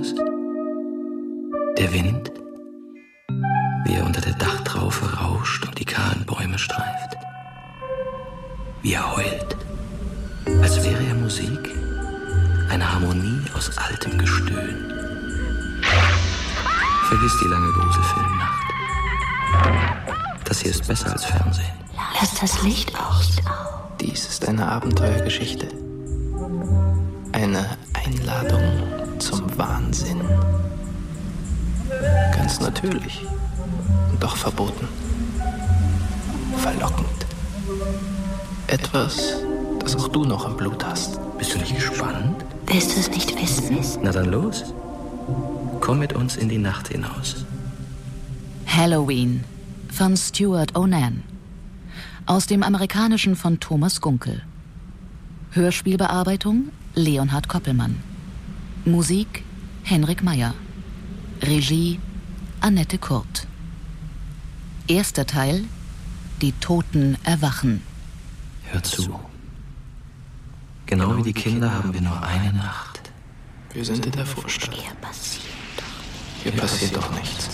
das? Der Wind, wie er unter der Dachtraufe rauscht und die kahlen Bäume streift. Wie er heult, als wäre er Musik, eine Harmonie aus altem Gestöhn. Vergiss die lange Gruselfilmnacht. Das hier ist besser als Fernsehen. Lass das Licht aus. Dies ist eine Abenteuergeschichte. Eine Einladung zum Wahnsinn. Ganz natürlich. Und doch verboten. Verlockend. Etwas, das auch du noch im Blut hast. Bist du nicht gespannt? Willst du es nicht wissen? Na dann los. Komm mit uns in die Nacht hinaus. Halloween von Stuart Onan. Aus dem Amerikanischen von Thomas Gunkel. Hörspielbearbeitung Leonhard Koppelmann. Musik Henrik Meyer. Regie Annette Kurt. Erster Teil: Die Toten erwachen. Hör zu. Genau wie die Kinder haben wir nur eine Nacht. Wir sind in der Vorstadt. Hier passiert doch nichts.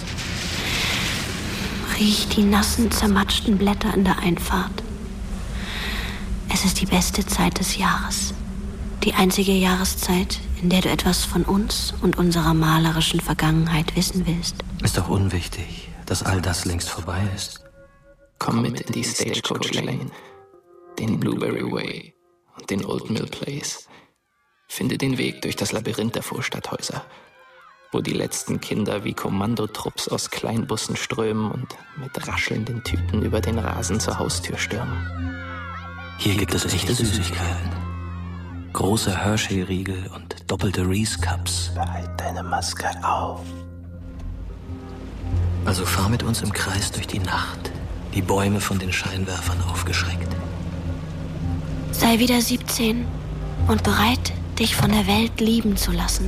Riech die nassen, zermatschten Blätter in der Einfahrt. Es ist die beste Zeit des Jahres. Die einzige Jahreszeit, in der du etwas von uns und unserer malerischen Vergangenheit wissen willst. Ist doch unwichtig, dass all das längst vorbei ist. Komm mit in die Stagecoach Lane, den Blueberry Way und den Old Mill Place. Finde den Weg durch das Labyrinth der Vorstadthäuser, wo die letzten Kinder wie Kommandotrupps aus Kleinbussen strömen und mit raschelnden Tüten über den Rasen zur Haustür stürmen. Hier gibt es echte Süßigkeiten. Große Hershey-Riegel und doppelte Reese-Cups. Behalt deine Maske auf. Also fahr mit uns im Kreis durch die Nacht, die Bäume von den Scheinwerfern aufgeschreckt. Sei wieder 17 und bereit, dich von der Welt lieben zu lassen.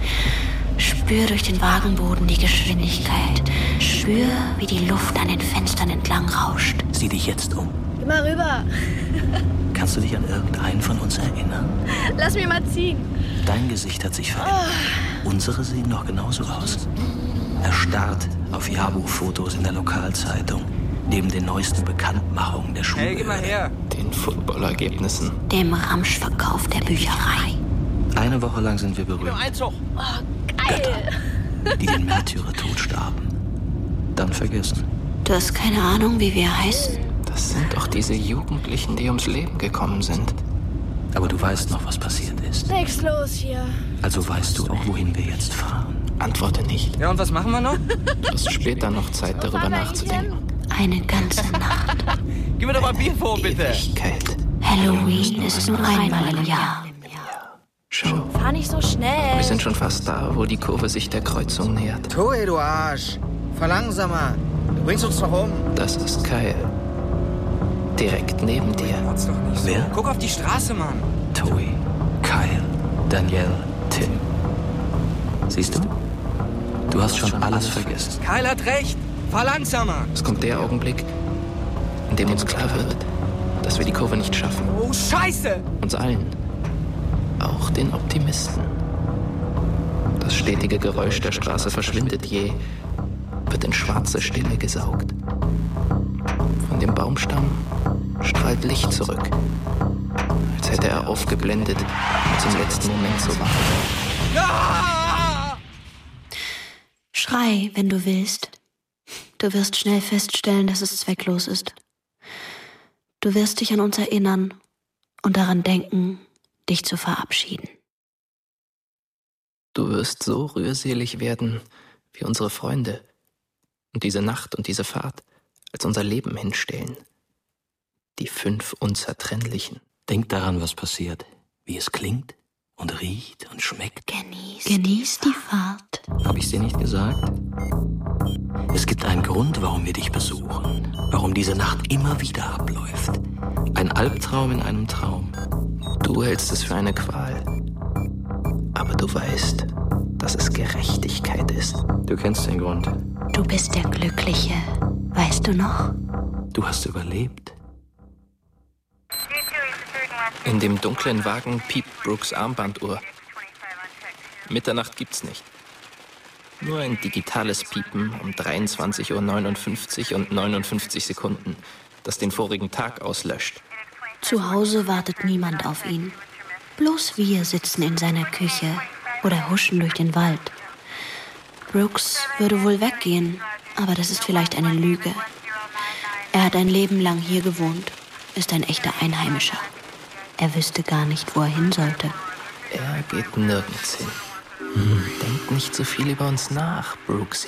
Spür durch den Wagenboden die Geschwindigkeit. Spür, wie die Luft an den Fenstern entlang rauscht. Sieh dich jetzt um. Geh mal rüber. Kannst du dich an irgendeinen von uns erinnern? Lass mich mal ziehen. Dein Gesicht hat sich verändert. Unsere sehen noch genauso aus. Erstarrt auf Jahrbuchfotos in der Lokalzeitung, neben den neuesten Bekanntmachungen der Schule. Hey, geh mal her. Den Footballergebnissen. Dem Ramschverkauf der Bücherei. Eine Woche lang sind wir berühmt. Einzug. Götter, die den Märtyrertod starben. Dann vergessen. Du hast keine Ahnung, wie wir heißen. Das sind doch diese Jugendlichen, die ums Leben gekommen sind. Aber du weißt noch, was passiert ist. Nix los hier. Also weißt du auch, wohin wir jetzt fahren. Antworte nicht. Ja, und was machen wir noch? Du hast später noch Zeit, darüber nachzudenken. Eine ganze Nacht. Gib mir doch mal Bier vor, bitte. Ewigkeit. Halloween ist nur einmal im Jahr. Schau, Fahr nicht so schnell. wir sind schon fast da, wo die Kurve sich der Kreuzung nähert. Toei, du Arsch! Verlangsamer! Du bringst uns doch um! Das ist Kyle. Direkt neben dir. Trotz doch nicht so. Wer? Guck auf die Straße, Mann. Toei, Kyle, Danielle, Tim. Siehst du? Du hast schon alles vergessen. Kyle hat recht. Fahr langsamer. Es kommt der Augenblick, in dem uns klar wird, dass wir die Kurve nicht schaffen. Oh, Scheiße. Uns allen. Auch den Optimisten. Das stetige Geräusch der Straße verschwindet jäh, wird in schwarze Stille gesaugt. Von dem Baumstamm strahlt Licht zurück, als hätte er aufgeblendet, zum letzten Moment zu warten. Ah! Schrei, wenn du willst. Du wirst schnell feststellen, dass es zwecklos ist. Du wirst dich an uns erinnern und daran denken, dich zu verabschieden. Du wirst so rührselig werden wie unsere Freunde und diese Nacht und diese Fahrt als unser Leben hinstellen. Die 5 Unzertrennlichen. Denk daran, was passiert, wie es klingt und riecht und schmeckt. Genieß die Fahrt. Hab ich's dir nicht gesagt? Es gibt einen Grund, warum wir dich besuchen. Warum diese Nacht immer wieder abläuft. Ein Albtraum in einem Traum. Du hältst es für eine Qual. Aber du weißt, dass es Gerechtigkeit ist. Du kennst den Grund. Du bist der Glückliche, weißt du noch? Du hast überlebt. In dem dunklen Wagen piept Brooks Armbanduhr. Mitternacht gibt's nicht. Nur ein digitales Piepen um 23:59 Uhr und 59 Sekunden, das den vorigen Tag auslöscht. Zu Hause wartet niemand auf ihn. Bloß wir sitzen in seiner Küche oder huschen durch den Wald. Brooks würde wohl weggehen, aber das ist vielleicht eine Lüge. Er hat ein Leben lang hier gewohnt, ist ein echter Einheimischer. Er wüsste gar nicht, wo er hin sollte. Er geht nirgends hin. Denkt nicht so viel über uns nach, Brooksy.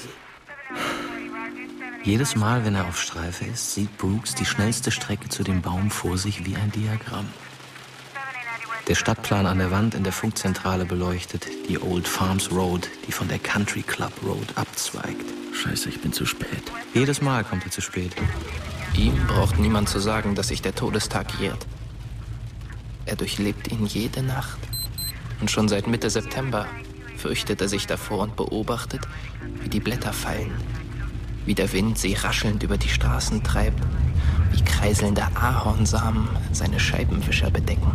Jedes Mal, wenn er auf Streife ist, sieht Brooks die schnellste Strecke zu dem Baum vor sich wie ein Diagramm. Der Stadtplan an der Wand in der Funkzentrale beleuchtet die Old Farms Road, die von der Country Club Road abzweigt. Scheiße, ich bin zu spät. Jedes Mal kommt er zu spät. Ihm braucht niemand zu sagen, dass sich der Todestag jährt. Er durchlebt ihn jede Nacht. Und schon seit Mitte September fürchtet er sich davor und beobachtet, wie die Blätter fallen, wie der Wind sie raschelnd über die Straßen treibt, wie kreiselnde Ahornsamen seine Scheibenwischer bedecken.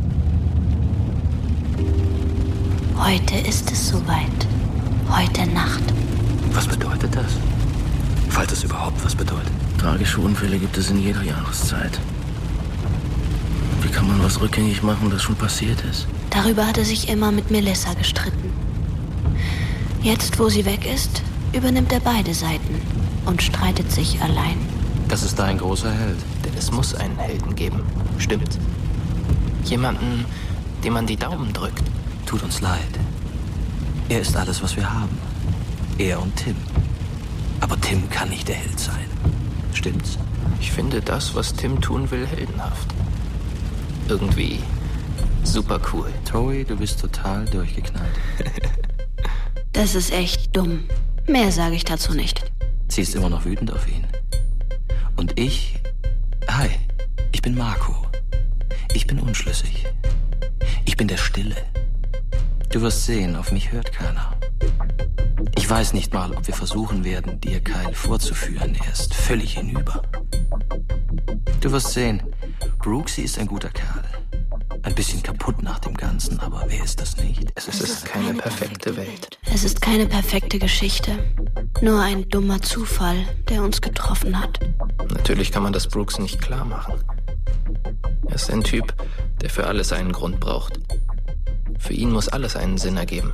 Heute ist es soweit. Heute Nacht. Was bedeutet das? Falls es überhaupt was bedeutet. Tragische Unfälle gibt es in jeder Jahreszeit. Wie kann man was rückgängig machen, das schon passiert ist? Darüber hat er sich immer mit Melissa gestritten. Jetzt, wo sie weg ist, übernimmt er beide Seiten und streitet sich allein. Das ist dein großer Held. Denn es muss einen Helden geben, stimmt's? Jemanden, dem man die Daumen drückt. Tut uns leid. Er ist alles, was wir haben. Er und Tim. Aber Tim kann nicht der Held sein. Stimmt's? Ich finde das, was Tim tun will, heldenhaft. Irgendwie super cool. Toey, du bist total durchgeknallt. Das ist echt dumm. Mehr sage ich dazu nicht. Sie ist immer noch wütend auf ihn. Und ich... Hi, ich bin Marco. Ich bin unschlüssig. Ich bin der Stille. Du wirst sehen, auf mich hört keiner. Ich weiß nicht mal, ob wir versuchen werden, dir Kyle vorzuführen. Er ist völlig hinüber. Du wirst sehen, Brooksy ist ein guter Kerl. Ein bisschen kaputt nach dem Ganzen, aber wer ist das nicht? Es ist keine perfekte Welt. Es ist keine perfekte Geschichte. Nur ein dummer Zufall, der uns getroffen hat. Natürlich kann man das Brooks nicht klar machen. Er ist ein Typ, der für alles einen Grund braucht. Für ihn muss alles einen Sinn ergeben.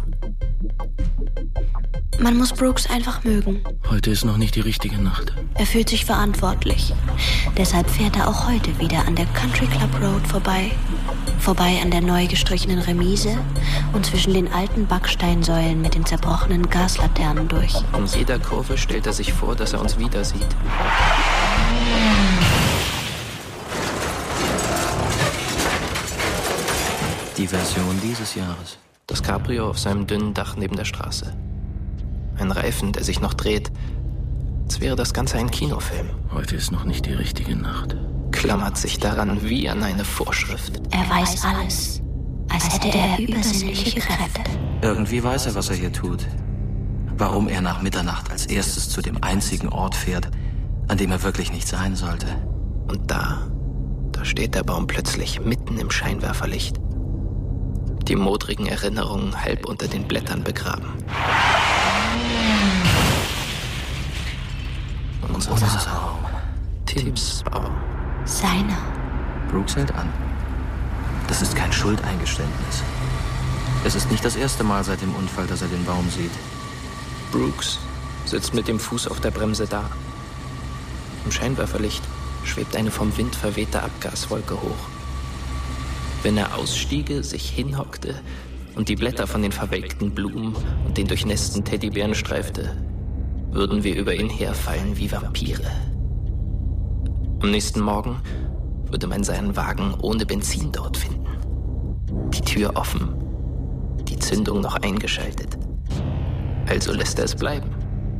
Man muss Brooks einfach mögen. Heute ist noch nicht die richtige Nacht. Er fühlt sich verantwortlich. Deshalb fährt er auch heute wieder an der Country Club Road vorbei. Vorbei an der neu gestrichenen Remise und zwischen den alten Backsteinsäulen mit den zerbrochenen Gaslaternen durch. In jeder Kurve stellt er sich vor, dass er uns wieder sieht. Die Version dieses Jahres. Das Cabrio auf seinem dünnen Dach neben der Straße. Ein Reifen, der sich noch dreht. Als wäre das Ganze ein Kinofilm. Heute ist noch nicht die richtige Nacht. Klammert sich daran wie an eine Vorschrift. Er weiß alles, als hätte er übersinnliche Kräfte. Irgendwie weiß er, was er hier tut. Warum er nach Mitternacht als erstes zu dem einzigen Ort fährt, an dem er wirklich nicht sein sollte. Und da steht der Baum plötzlich mitten im Scheinwerferlicht. Die modrigen Erinnerungen halb unter den Blättern begraben. Unser Baum. Tims Baum. Seiner. Brooks hält an. Das ist kein Schuldeingeständnis. Es ist nicht das erste Mal seit dem Unfall, dass er den Baum sieht. Brooks sitzt mit dem Fuß auf der Bremse da. Im Scheinwerferlicht schwebt eine vom Wind verwehte Abgaswolke hoch. Wenn er ausstiege, sich hinhockte und die Blätter von den verwelkten Blumen und den durchnässten Teddybären streifte, würden wir über ihn herfallen wie Vampire. Am nächsten Morgen würde man seinen Wagen ohne Benzin dort finden. Die Tür offen, die Zündung noch eingeschaltet. Also lässt er es bleiben.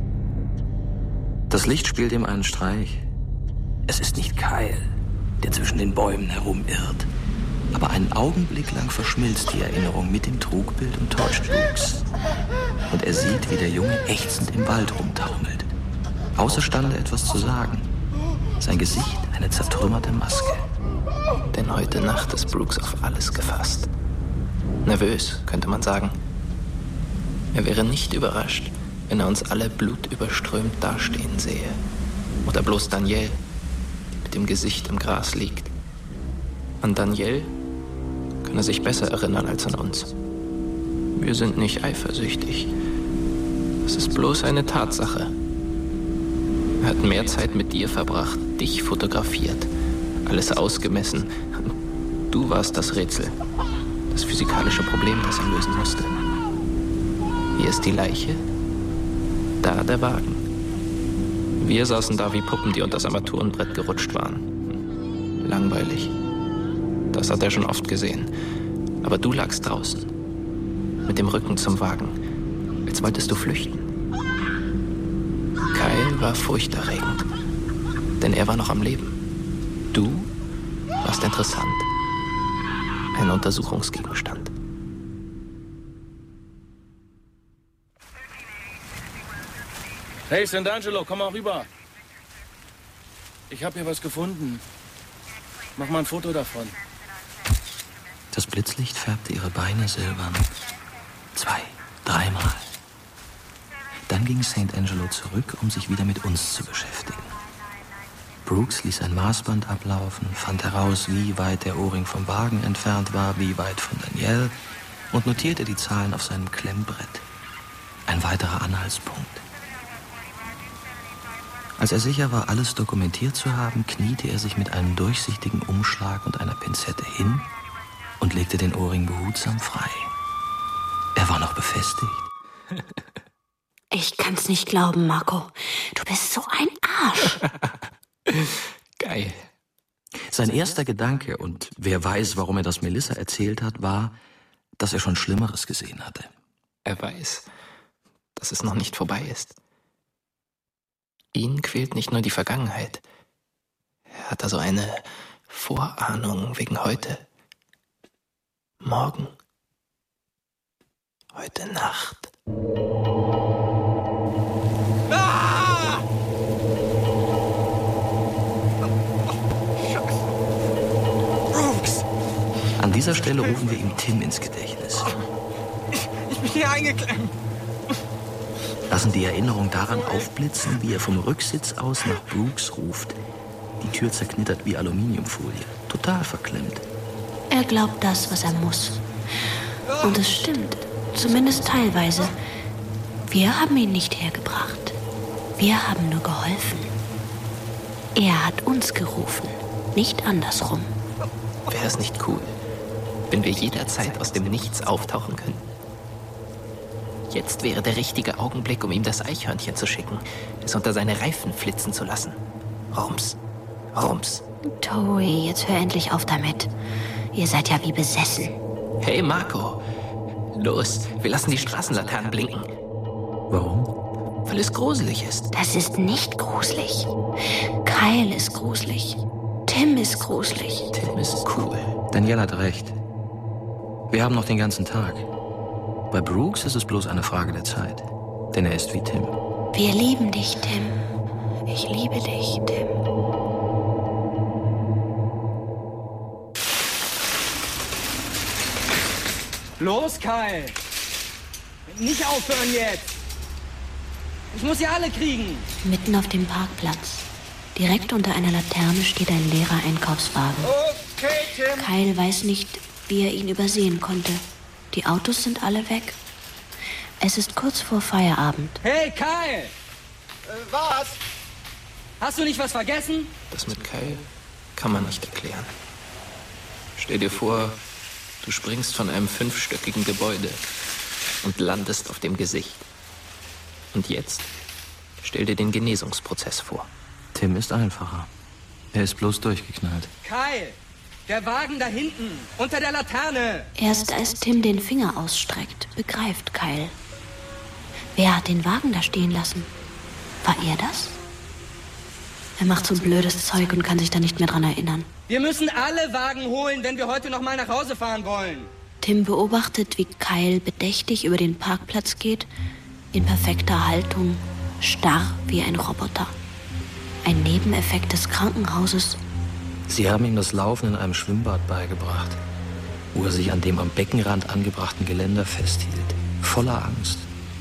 Das Licht spielt ihm einen Streich. Es ist nicht Kyle, der zwischen den Bäumen herumirrt. Aber einen Augenblick lang verschmilzt die Erinnerung mit dem Trugbild und täuscht Brooks. Und er sieht, wie der Junge ächzend im Wald rumtaumelt. Außerstande etwas zu sagen. Sein Gesicht eine zertrümmerte Maske. Denn heute Nacht ist Brooks auf alles gefasst. Nervös, könnte man sagen. Er wäre nicht überrascht, wenn er uns alle blutüberströmt dastehen sehe. Oder bloß Danielle, die mit dem Gesicht im Gras liegt. An Danielle kann er sich besser erinnern als an uns. Wir sind nicht eifersüchtig. Es ist bloß eine Tatsache. Er hat mehr Zeit mit dir verbracht, dich fotografiert, alles ausgemessen. Du warst das Rätsel, das physikalische Problem, das er lösen musste. Hier ist die Leiche, da der Wagen. Wir saßen da wie Puppen, die unter das Armaturenbrett gerutscht waren. Langweilig. Das hat er schon oft gesehen. Aber du lagst draußen, mit dem Rücken zum Wagen, als wolltest du flüchten. Kyle war furchterregend, denn er war noch am Leben. Du warst interessant. Ein Untersuchungsgegenstand. Hey, Sant'Angelo, komm mal rüber. Ich habe hier was gefunden. Mach mal ein Foto davon. Das Blitzlicht färbte ihre Beine silbern. 2-, 3-mal. Dann ging Sant'Angelo zurück, um sich wieder mit uns zu beschäftigen. Brooks ließ ein Maßband ablaufen, fand heraus, wie weit der Ohrring vom Wagen entfernt war, wie weit von Danielle und notierte die Zahlen auf seinem Klemmbrett. Ein weiterer Anhaltspunkt. Als er sicher war, alles dokumentiert zu haben, kniete er sich mit einem durchsichtigen Umschlag und einer Pinzette hin und legte den Ohrring behutsam frei. Er war noch befestigt. Ich kann's nicht glauben, Marco. Du bist so ein Arsch. Geil. Sein erster Gedanke, und wer weiß, warum er das Melissa erzählt hat, war, dass er schon Schlimmeres gesehen hatte. Er weiß, dass es noch nicht vorbei ist. Ihn quält nicht nur die Vergangenheit. Er hat also eine Vorahnung wegen heute. Morgen. Heute Nacht. Ah! Brooks! An dieser Stelle rufen wir ihm Tim ins Gedächtnis. Ich bin hier eingeklemmt. Lassen die Erinnerung daran aufblitzen, wie er vom Rücksitz aus nach Brooks ruft. Die Tür zerknittert wie Aluminiumfolie. Total verklemmt. Er glaubt das, was er muss. Und es stimmt, zumindest teilweise. Wir haben ihn nicht hergebracht. Wir haben nur geholfen. Er hat uns gerufen, nicht andersrum. Wäre es nicht cool, wenn wir jederzeit aus dem Nichts auftauchen können? Jetzt wäre der richtige Augenblick, um ihm das Eichhörnchen zu schicken, es unter seine Reifen flitzen zu lassen. Rums, rums. Tori, jetzt hör endlich auf damit. Ihr seid ja wie besessen. Hey Marco, los, wir lassen die Straßenlaternen blinken. Warum? Weil es gruselig ist. Das ist nicht gruselig. Kyle ist gruselig. Tim ist gruselig. Tim ist cool. Danielle hat recht. Wir haben noch den ganzen Tag. Bei Brooks ist es bloß eine Frage der Zeit. Denn er ist wie Tim. Wir lieben dich, Tim. Ich liebe dich, Tim. Los, Kyle! Nicht aufhören jetzt! Ich muss sie alle kriegen! Mitten auf dem Parkplatz. Direkt unter einer Laterne steht ein leerer Einkaufswagen. Okay, Tim! Kyle weiß nicht, wie er ihn übersehen konnte. Die Autos sind alle weg. Es ist kurz vor Feierabend. Hey, Kyle! Was? Hast du nicht was vergessen? Das mit Kyle kann man nicht erklären. Stell dir vor, du springst von einem 5-stöckigen Gebäude und landest auf dem Gesicht. Und jetzt stell dir den Genesungsprozess vor. Tim ist einfacher. Er ist bloß durchgeknallt. Kyle! Der Wagen da hinten, unter der Laterne! Erst als Tim den Finger ausstreckt, begreift Kyle. Wer hat den Wagen da stehen lassen? War er das? Er macht so blödes Zeug und kann sich da nicht mehr dran erinnern. Wir müssen alle Wagen holen, wenn wir heute noch mal nach Hause fahren wollen. Tim beobachtet, wie Kyle bedächtig über den Parkplatz geht, in perfekter Haltung, starr wie ein Roboter. Ein Nebeneffekt des Krankenhauses. Sie haben ihm das Laufen in einem Schwimmbad beigebracht, wo er sich an dem am Beckenrand angebrachten Geländer festhielt, voller Angst.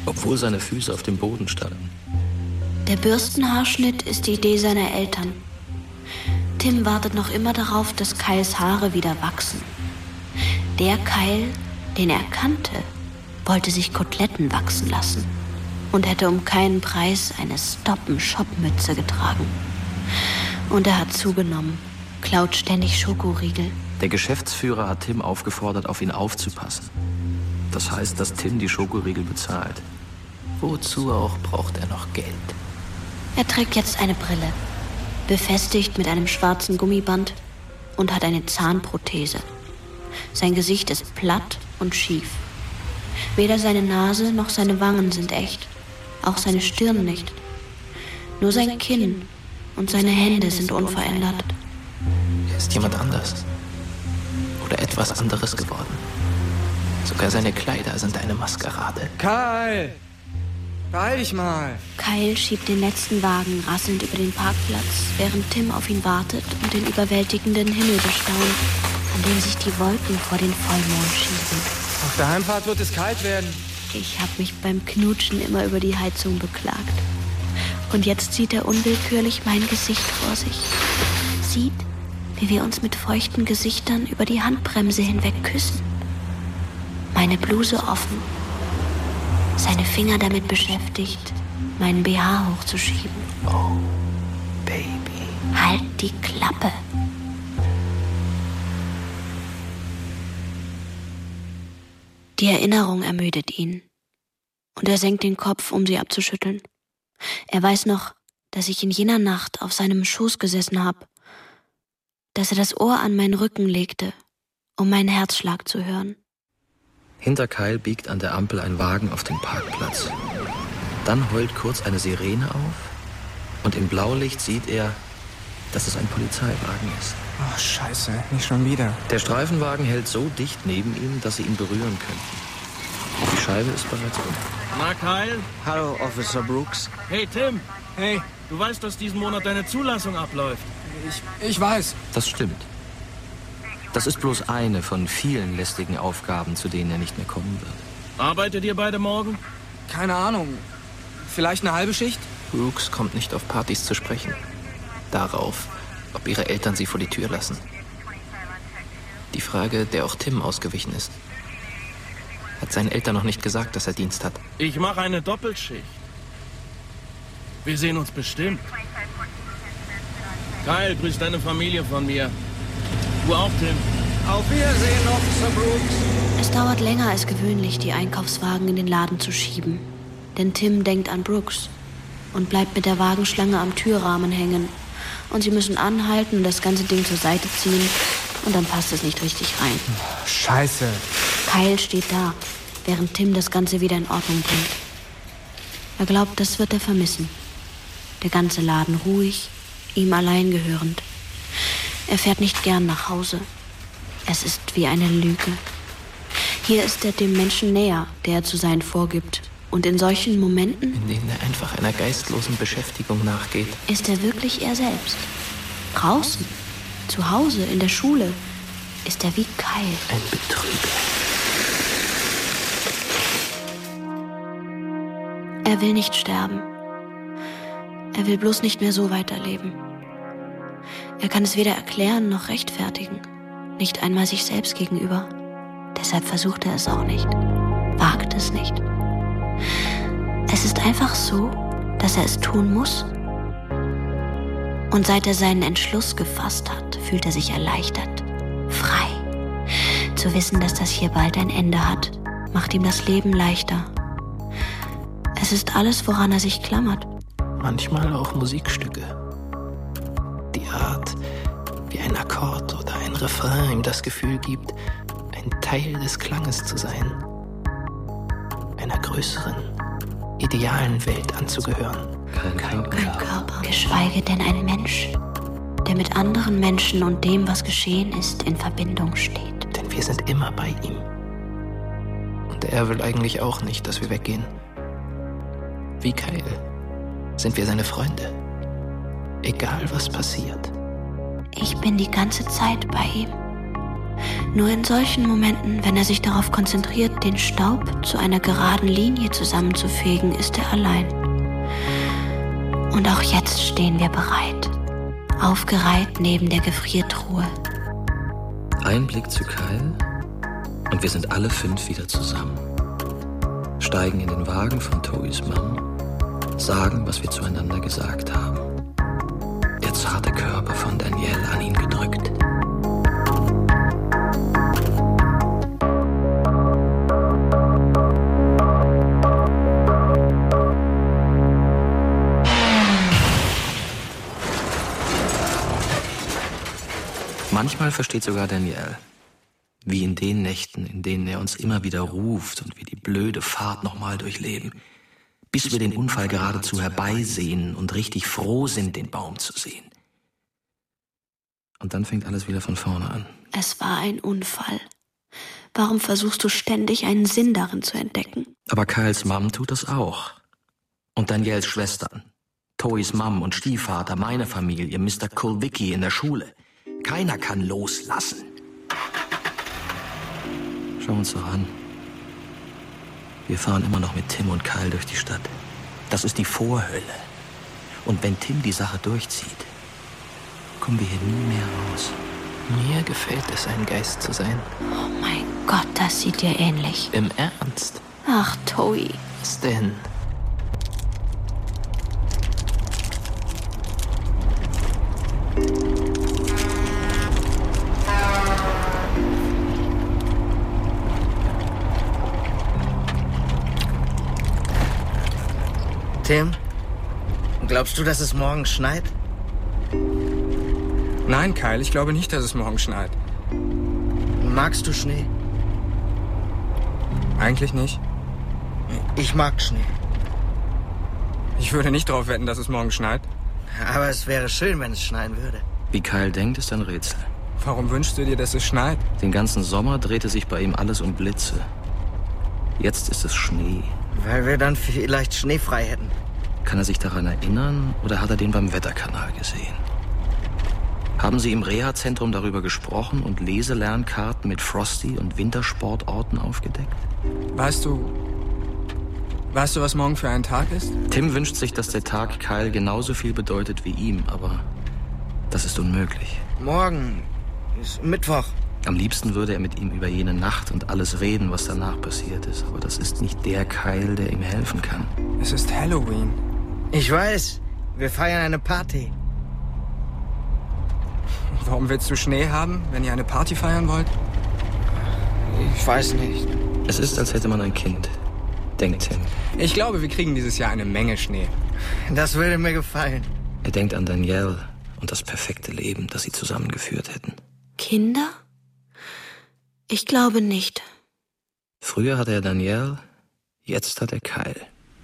obwohl seine Füße auf dem Boden standen. Der Bürstenhaarschnitt ist die Idee seiner Eltern. Tim wartet noch immer darauf, dass Kyles Haare wieder wachsen. Der Kyle, den er kannte, wollte sich Koteletten wachsen lassen und hätte um keinen Preis eine Stop-'n-Shop-Mütze getragen. Und er hat zugenommen, klaut ständig Schokoriegel. Der Geschäftsführer hat Tim aufgefordert, auf ihn aufzupassen. Das heißt, dass Tim die Schokoriegel bezahlt. Wozu auch braucht er noch Geld? Er trägt jetzt eine Brille, befestigt mit einem schwarzen Gummiband und hat eine Zahnprothese. Sein Gesicht ist platt und schief. Weder seine Nase noch seine Wangen sind echt, auch seine Stirn nicht. Nur sein Kinn und seine Hände sind unverändert. Er ist jemand anders. Oder etwas anderes geworden. Sogar seine Kleider sind eine Maskerade. Kyle! Beeil dich mal! Kyle schiebt den letzten Wagen rasselnd über den Parkplatz, während Tim auf ihn wartet und den überwältigenden Himmel bestaunt, an dem sich die Wolken vor den Vollmond schieben. Auf der Heimfahrt wird es kalt werden. Ich habe mich beim Knutschen immer über die Heizung beklagt. Und jetzt sieht er unwillkürlich mein Gesicht vor sich. Sieht, wie wir uns mit feuchten Gesichtern über die Handbremse hinweg küssen. Meine Bluse offen. Seine Finger damit beschäftigt, meinen BH hochzuschieben. Oh, Baby. Halt die Klappe. Die Erinnerung ermüdet ihn. Und er senkt den Kopf, um sie abzuschütteln. Er weiß noch, dass ich in jener Nacht auf seinem Schoß gesessen habe, dass er das Ohr an meinen Rücken legte, um meinen Herzschlag zu hören. Hinter Kyle biegt an der Ampel ein Wagen auf den Parkplatz. Dann heult kurz eine Sirene auf und im Blaulicht sieht er, dass es ein Polizeiwagen ist. Oh, scheiße, nicht schon wieder. Der Streifenwagen hält so dicht neben ihm, dass sie ihn berühren könnten. Die Scheibe ist bereits um. Na, Kyle? Hallo, Officer Brooks. Hey, Tim. Hey, Du weißt, dass diesen Monat deine Zulassung abläuft. ich weiß. Das stimmt. Das ist bloß eine von vielen lästigen Aufgaben, zu denen er nicht mehr kommen wird. Arbeitet ihr beide morgen? Keine Ahnung. Vielleicht eine halbe Schicht? Brooks kommt nicht auf Partys zu sprechen. Darauf, ob ihre Eltern sie vor die Tür lassen. Die Frage, der auch Tim ausgewichen ist. Hat seinen Eltern noch nicht gesagt, dass er Dienst hat. Ich mache eine Doppelschicht. Wir sehen uns bestimmt. Kyle, grüß deine Familie von mir. Du auch, Tim. Auf Wiedersehen, Officer Brooks. Es dauert länger als gewöhnlich, die Einkaufswagen in den Laden zu schieben. Denn Tim denkt an Brooks und bleibt mit der Wagenschlange am Türrahmen hängen. Und sie müssen anhalten und das ganze Ding zur Seite ziehen. Und dann passt es nicht richtig rein. Scheiße. Kyle steht da, während Tim das Ganze wieder in Ordnung bringt. Er glaubt, das wird er vermissen. Der ganze Laden ruhig, ihm allein gehörend. Er fährt nicht gern nach Hause. Es ist wie eine Lüge. Hier ist er dem Menschen näher, der er zu sein vorgibt. Und in solchen Momenten, In denen er einfach einer geistlosen Beschäftigung nachgeht. ist er wirklich er selbst. Draußen, zu Hause, in der Schule, ist er wie Kyle. Ein Betrüger. Er will nicht sterben. Er will bloß nicht mehr so weiterleben. Er kann es weder erklären noch rechtfertigen. Nicht einmal sich selbst gegenüber. Deshalb versucht er es auch nicht. Wagt es nicht. Es ist einfach so, dass er es tun muss. Und seit er seinen Entschluss gefasst hat, fühlt er sich erleichtert. Frei. Zu wissen, dass das hier bald ein Ende hat, macht ihm das Leben leichter. Es ist alles, woran er sich klammert. Manchmal auch Musikstücke. Die Art, wie ein Akkord oder ein Refrain ihm das Gefühl gibt, ein Teil des Klanges zu sein. Einer größeren, idealen Welt anzugehören. Kein Körper, geschweige denn ein Mensch, der mit anderen Menschen und dem, was geschehen ist, in Verbindung steht. Denn wir sind immer bei ihm. Und er will eigentlich auch nicht, dass wir weggehen. Wie Kyle sind wir seine Freunde. Egal, was passiert. Ich bin die ganze Zeit bei ihm. Nur in solchen Momenten, wenn er sich darauf konzentriert, den Staub zu einer geraden Linie zusammenzufegen, ist er allein. Und auch jetzt stehen wir bereit, aufgereiht neben der Gefriertruhe. Ein Blick zu Kyle und wir sind alle 5 wieder zusammen. Steigen in den Wagen von Toys Mom, sagen, was wir zueinander gesagt haben. Der zarte Körper von Danielle an ihn gedrückt. Manchmal versteht sogar Danielle, wie in den Nächten, in denen er uns immer wieder ruft und wir die blöde Fahrt nochmal durchleben, bis wir den Unfall geradezu herbeisehen und richtig froh sind, den Baum zu sehen. Und dann fängt alles wieder von vorne an. Es war ein Unfall. Warum versuchst du ständig einen Sinn darin zu entdecken? Aber Kyles Mom tut das auch. Und Danielles Schwestern, Toys Mom und Stiefvater, meine Familie, Mr. Kulwicki in der Schule. Keiner kann loslassen. Schau uns doch an. Wir fahren immer noch mit Tim und Kyle durch die Stadt. Das ist die Vorhölle. Und wenn Tim die Sache durchzieht, kommen wir hier nie mehr raus. Mir gefällt es, ein Geist zu sein. Oh mein Gott, das sieht dir ähnlich. Im Ernst? Ach, Toy. Was denn? Tim, glaubst du, dass es morgen schneit? Nein, Kyle, ich glaube nicht, dass es morgen schneit. Magst du Schnee? Eigentlich nicht. Ich mag Schnee. Ich würde nicht drauf wetten, dass es morgen schneit. Aber es wäre schön, wenn es schneien würde. Wie Kyle denkt, ist ein Rätsel. Warum wünschst du dir, dass es schneit? Den ganzen Sommer drehte sich bei ihm alles um Blitze. Jetzt ist es Schnee. Weil wir dann vielleicht schneefrei hätten. Kann er sich daran erinnern oder hat er den beim Wetterkanal gesehen? Haben Sie im Reha-Zentrum darüber gesprochen und Leselernkarten mit Frosty und Wintersportorten aufgedeckt? Weißt du, was morgen für ein Tag ist? Tim wünscht sich, dass der Tag Kyle genauso viel bedeutet wie ihm, aber das ist unmöglich. Morgen ist Mittwoch. Am liebsten würde er mit ihm über jene Nacht und alles reden, was danach passiert ist. Aber das ist nicht der Kyle, der ihm helfen kann. Es ist Halloween. Ich weiß. Wir feiern eine Party. Warum willst du Schnee haben, wenn ihr eine Party feiern wollt? Ich weiß nicht. Es ist, als hätte man ein Kind, denkt Tim. Ich glaube, wir kriegen dieses Jahr eine Menge Schnee. Das würde mir gefallen. Er denkt an Danielle und das perfekte Leben, das sie zusammengeführt hätten. Kinder? Ich glaube nicht. Früher hatte er Danielle, jetzt hat er Kyle.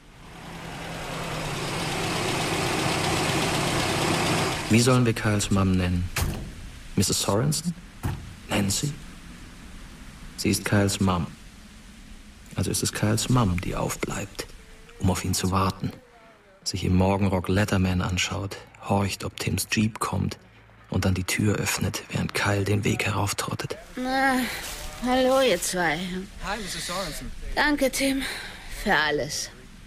Wie sollen wir Kyles Mom nennen? Mrs. Sorensen? Nancy? Sie ist Kyles Mom. Also ist es Kyles Mom, die aufbleibt, um auf ihn zu warten, sich im Morgenrock Letterman anschaut, horcht, ob Tims Jeep kommt und dann die Tür öffnet, während Kyle den Weg herauftrottet. Na, hallo ihr zwei. Hi, Mrs. Sorensen. Danke, Tim, für alles.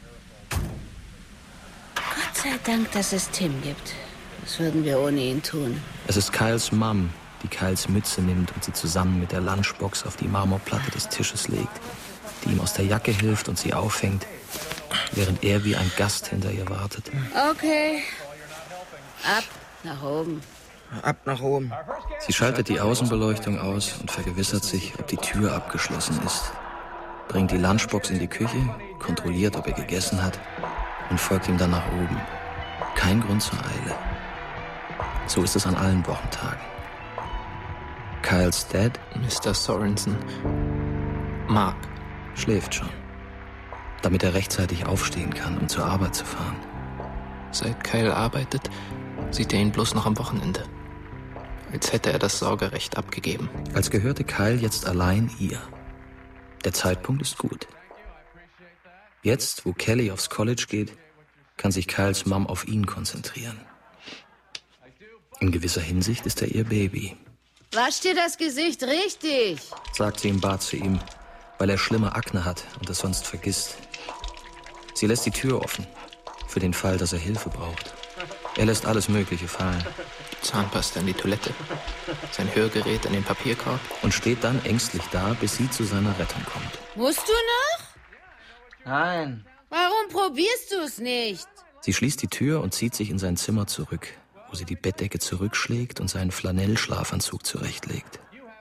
Gott sei Dank, dass es Tim gibt. Was würden wir ohne ihn tun? Es ist Kyles Mom, die Kyles Mütze nimmt und sie zusammen mit der Lunchbox auf die Marmorplatte des Tisches legt, die ihm aus der Jacke hilft und sie auffängt, während er wie ein Gast hinter ihr wartet. Okay. Ab nach oben. Ab nach oben. Sie schaltet die Außenbeleuchtung aus und vergewissert sich, ob die Tür abgeschlossen ist, bringt die Lunchbox in die Küche, kontrolliert, ob er gegessen hat und folgt ihm dann nach oben. Kein Grund zur Eile. So ist es an allen Wochentagen. Kyles Dad, Mr. Sorensen, Mark, schläft schon, damit er rechtzeitig aufstehen kann, um zur Arbeit zu fahren. Seit Kyle arbeitet, sieht er ihn bloß noch am Wochenende. Als hätte er das Sorgerecht abgegeben. Als gehörte Kyle jetzt allein ihr. Der Zeitpunkt ist gut. Jetzt, wo Kelly aufs College geht, kann sich Kyles Mom auf ihn konzentrieren. In gewisser Hinsicht ist er ihr Baby. Wasch dir das Gesicht richtig, sagt sie im Bad zu ihm, weil er schlimme Akne hat und es sonst vergisst. Sie lässt die Tür offen, für den Fall, dass er Hilfe braucht. Er lässt alles Mögliche fallen. Zahnpasta in die Toilette, sein Hörgerät in den Papierkorb. Und steht dann ängstlich da, bis sie zu seiner Rettung kommt. Musst du noch? Nein. Warum probierst du es nicht? Sie schließt die Tür und zieht sich in sein Zimmer zurück, wo sie die Bettdecke zurückschlägt und seinen Flanellschlafanzug zurechtlegt.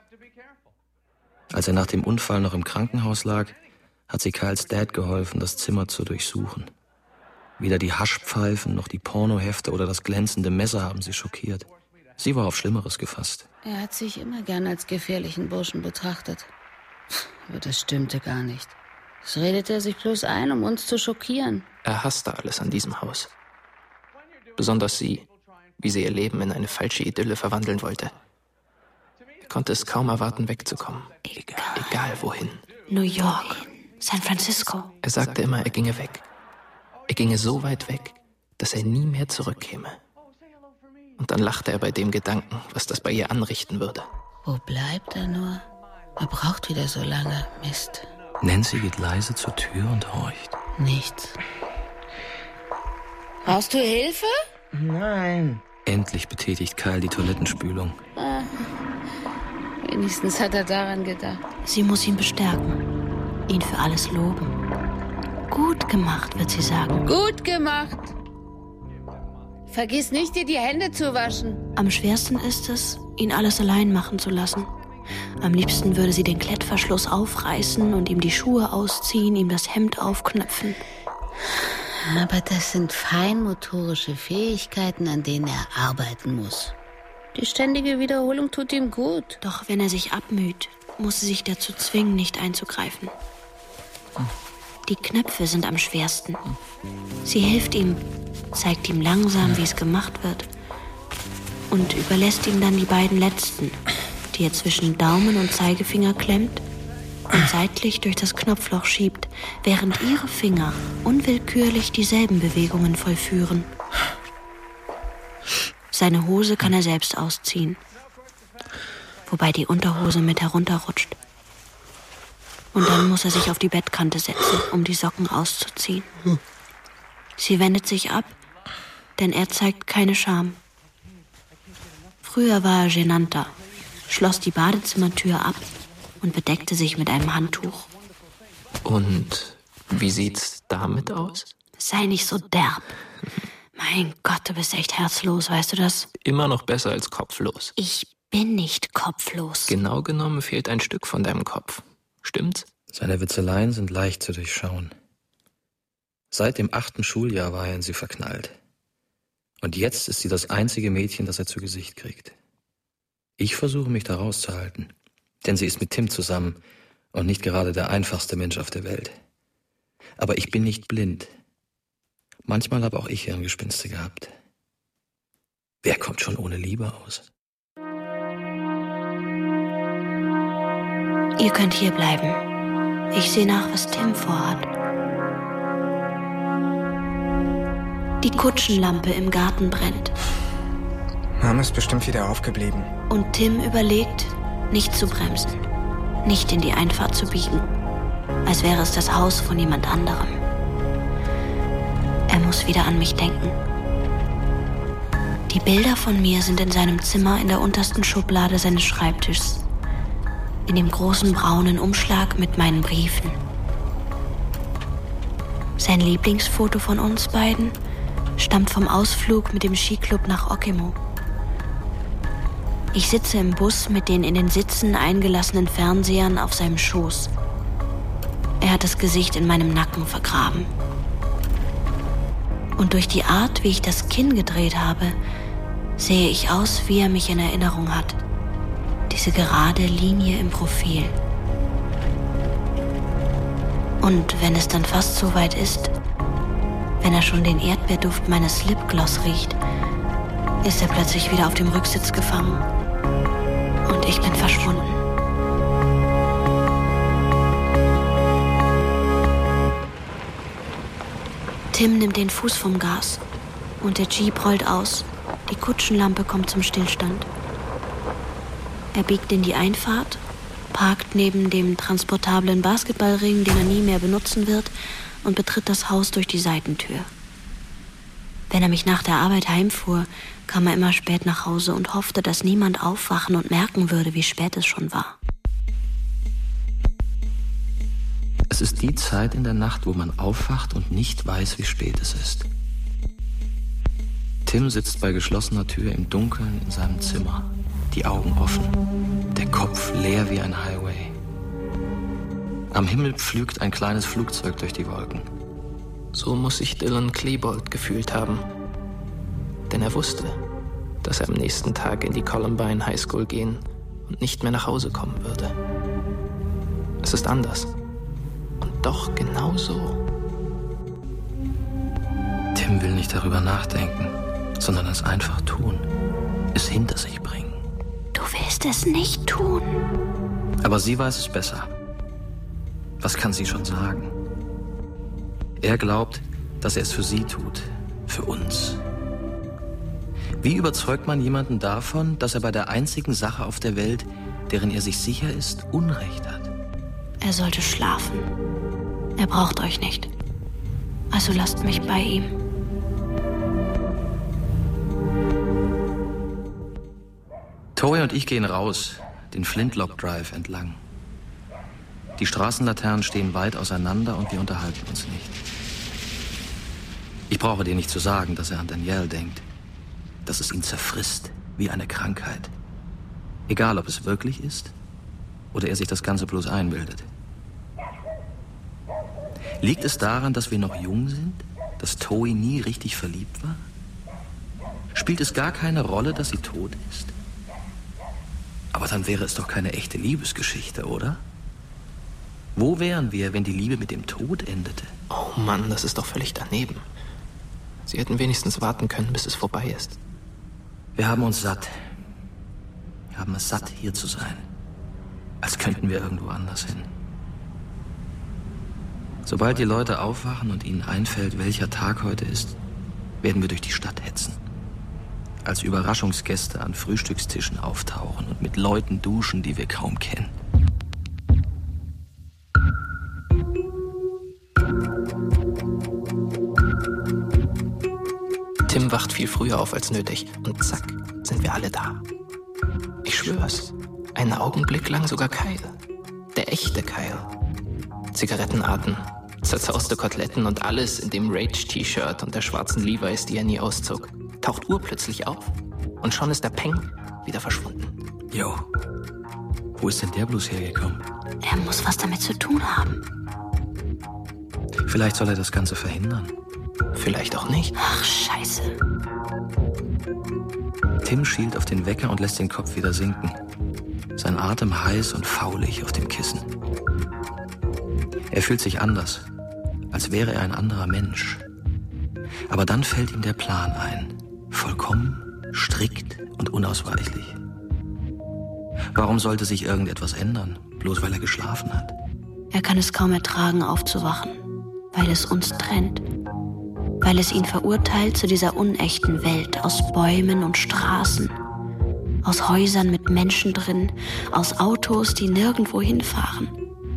Als er nach dem Unfall noch im Krankenhaus lag, hat sie Kyles Dad geholfen, das Zimmer zu durchsuchen. Weder die Haschpfeifen noch die Pornohefte oder das glänzende Messer haben sie schockiert. Sie war auf Schlimmeres gefasst. Er hat sich immer gern als gefährlichen Burschen betrachtet. Aber das stimmte gar nicht. Das redete er sich bloß ein, um uns zu schockieren. Er hasste alles an diesem Haus. Besonders sie, wie sie ihr Leben in eine falsche Idylle verwandeln wollte. Er konnte es kaum erwarten, wegzukommen. Egal wohin. New York, San Francisco. Er sagte immer, er ginge weg. Er ginge so weit weg, dass er nie mehr zurückkäme. Und dann lachte er bei dem Gedanken, was das bei ihr anrichten würde. Wo bleibt er nur? Er braucht wieder so lange. Mist. Nancy geht leise zur Tür und horcht. Nichts. Brauchst du Hilfe? Nein. Endlich betätigt Kyle die Toilettenspülung. Wenigstens hat er daran gedacht. Sie muss ihn bestärken, ihn für alles loben. Gut gemacht, wird sie sagen. Gut gemacht. Vergiss nicht, dir die Hände zu waschen. Am schwersten ist es, ihn alles allein machen zu lassen. Am liebsten würde sie den Klettverschluss aufreißen und ihm die Schuhe ausziehen, ihm das Hemd aufknöpfen. Aber das sind feinmotorische Fähigkeiten, an denen er arbeiten muss. Die ständige Wiederholung tut ihm gut. Doch wenn er sich abmüht, muss sie sich dazu zwingen, nicht einzugreifen. Die Knöpfe sind am schwersten. Sie hilft ihm, zeigt ihm langsam, wie es gemacht wird und überlässt ihm dann die beiden letzten, die er zwischen Daumen und Zeigefinger klemmt und seitlich durch das Knopfloch schiebt, während ihre Finger unwillkürlich dieselben Bewegungen vollführen. Seine Hose kann er selbst ausziehen, wobei die Unterhose mit herunterrutscht. Und dann muss er sich auf die Bettkante setzen, um die Socken auszuziehen. Sie wendet sich ab, denn er zeigt keine Scham. Früher war er genannter, schloss die Badezimmertür ab und bedeckte sich mit einem Handtuch. Und wie sieht's damit aus? Sei nicht so derb. Mein Gott, du bist echt herzlos, weißt du das? Immer noch besser als kopflos. Ich bin nicht kopflos. Genau genommen fehlt ein Stück von deinem Kopf. Stimmt's? Seine Witzeleien sind leicht zu durchschauen. Seit dem 8. Schuljahr war er in sie verknallt. Und jetzt ist sie das einzige Mädchen, das er zu Gesicht kriegt. Ich versuche mich da rauszuhalten, denn sie ist mit Tim zusammen und nicht gerade der einfachste Mensch auf der Welt. Aber ich bin nicht blind. Manchmal habe auch ich Hirngespinste gehabt. Wer kommt schon ohne Liebe aus? Ihr könnt hier bleiben. Ich sehe nach, was Tim vorhat. Die Kutschenlampe im Garten brennt. Mama ist bestimmt wieder aufgeblieben. Und Tim überlegt, nicht zu bremsen, nicht in die Einfahrt zu biegen, als wäre es das Haus von jemand anderem. Er muss wieder an mich denken. Die Bilder von mir sind in seinem Zimmer in der untersten Schublade seines Schreibtischs, in dem großen braunen Umschlag mit meinen Briefen. Sein Lieblingsfoto von uns beiden stammt vom Ausflug mit dem Skiclub nach Okemo. Ich sitze im Bus mit den in den Sitzen eingelassenen Fernsehern auf seinem Schoß. Er hat das Gesicht in meinem Nacken vergraben. Und durch die Art, wie ich das Kinn gedreht habe, sehe ich aus, wie er mich in Erinnerung hat. Diese gerade Linie im Profil. Und wenn es dann fast so weit ist, wenn er schon den Erdbeerduft meines Lipgloss riecht, ist er plötzlich wieder auf dem Rücksitz gefangen. Und ich bin verschwunden. Tim nimmt den Fuß vom Gas und der Jeep rollt aus. Die Kutschenlampe kommt zum Stillstand. Er biegt in die Einfahrt, parkt neben dem transportablen Basketballring, den er nie mehr benutzen wird, und betritt das Haus durch die Seitentür. Wenn er mich nach der Arbeit heimfuhr, kam er immer spät nach Hause und hoffte, dass niemand aufwachen und merken würde, wie spät es schon war. Es ist die Zeit in der Nacht, wo man aufwacht und nicht weiß, wie spät es ist. Tim sitzt bei geschlossener Tür im Dunkeln in seinem Zimmer, die Augen offen, der Kopf leer wie ein Highway. Am Himmel pflügt ein kleines Flugzeug durch die Wolken. So muss sich Dylan Klebold gefühlt haben. Denn er wusste, dass er am nächsten Tag in die Columbine High School gehen und nicht mehr nach Hause kommen würde. Es ist anders. Und doch genau so. Tim will nicht darüber nachdenken, sondern es einfach tun. Es hinter sich bringen. Du willst es nicht tun. Aber sie weiß es besser. Was kann sie schon sagen? Er glaubt, dass er es für sie tut, für uns. Wie überzeugt man jemanden davon, dass er bei der einzigen Sache auf der Welt, deren er sich sicher ist, Unrecht hat? Er sollte schlafen. Er braucht euch nicht. Also lasst mich bei ihm. Toei und ich gehen raus, den Flintlock Drive entlang. Die Straßenlaternen stehen weit auseinander und wir unterhalten uns nicht. Ich brauche dir nicht zu sagen, dass er an Danielle denkt. Dass es ihn zerfrisst, wie eine Krankheit. Egal, ob es wirklich ist oder er sich das Ganze bloß einbildet. Liegt es daran, dass wir noch jung sind? Dass Toei nie richtig verliebt war? Spielt es gar keine Rolle, dass sie tot ist? Aber dann wäre es doch keine echte Liebesgeschichte, oder? Wo wären wir, wenn die Liebe mit dem Tod endete? Oh Mann, das ist doch völlig daneben. Sie hätten wenigstens warten können, bis es vorbei ist. Wir haben uns satt. Wir haben es satt, hier zu sein. Als könnten wir irgendwo anders hin. Sobald die Leute aufwachen und ihnen einfällt, welcher Tag heute ist, werden wir durch die Stadt hetzen. Als Überraschungsgäste an Frühstückstischen auftauchen und mit Leuten duschen, die wir kaum kennen. Tim wacht viel früher auf als nötig und zack, sind wir alle da. Ich schwör's, einen Augenblick lang sogar Kyle. Der echte Kyle. Zigarettenarten, zerzauste Koteletten und alles in dem Rage-T-Shirt und der schwarzen Levi's, die er nie auszog, taucht urplötzlich auf und schon ist der Peng wieder verschwunden. Jo, wo ist denn der bloß hergekommen? Er muss was damit zu tun haben. Vielleicht soll er das Ganze verhindern. Vielleicht auch nicht. Ach, scheiße. Tim schielt auf den Wecker und lässt den Kopf wieder sinken. Sein Atem heiß und faulig auf dem Kissen. Er fühlt sich anders, als wäre er ein anderer Mensch. Aber dann fällt ihm der Plan ein. Vollkommen, strikt und unausweichlich. Warum sollte sich irgendetwas ändern, bloß weil er geschlafen hat? Er kann es kaum ertragen, aufzuwachen, weil es uns trennt. Weil es ihn verurteilt zu dieser unechten Welt aus Bäumen und Straßen, aus Häusern mit Menschen drin, aus Autos, die nirgendwo hinfahren.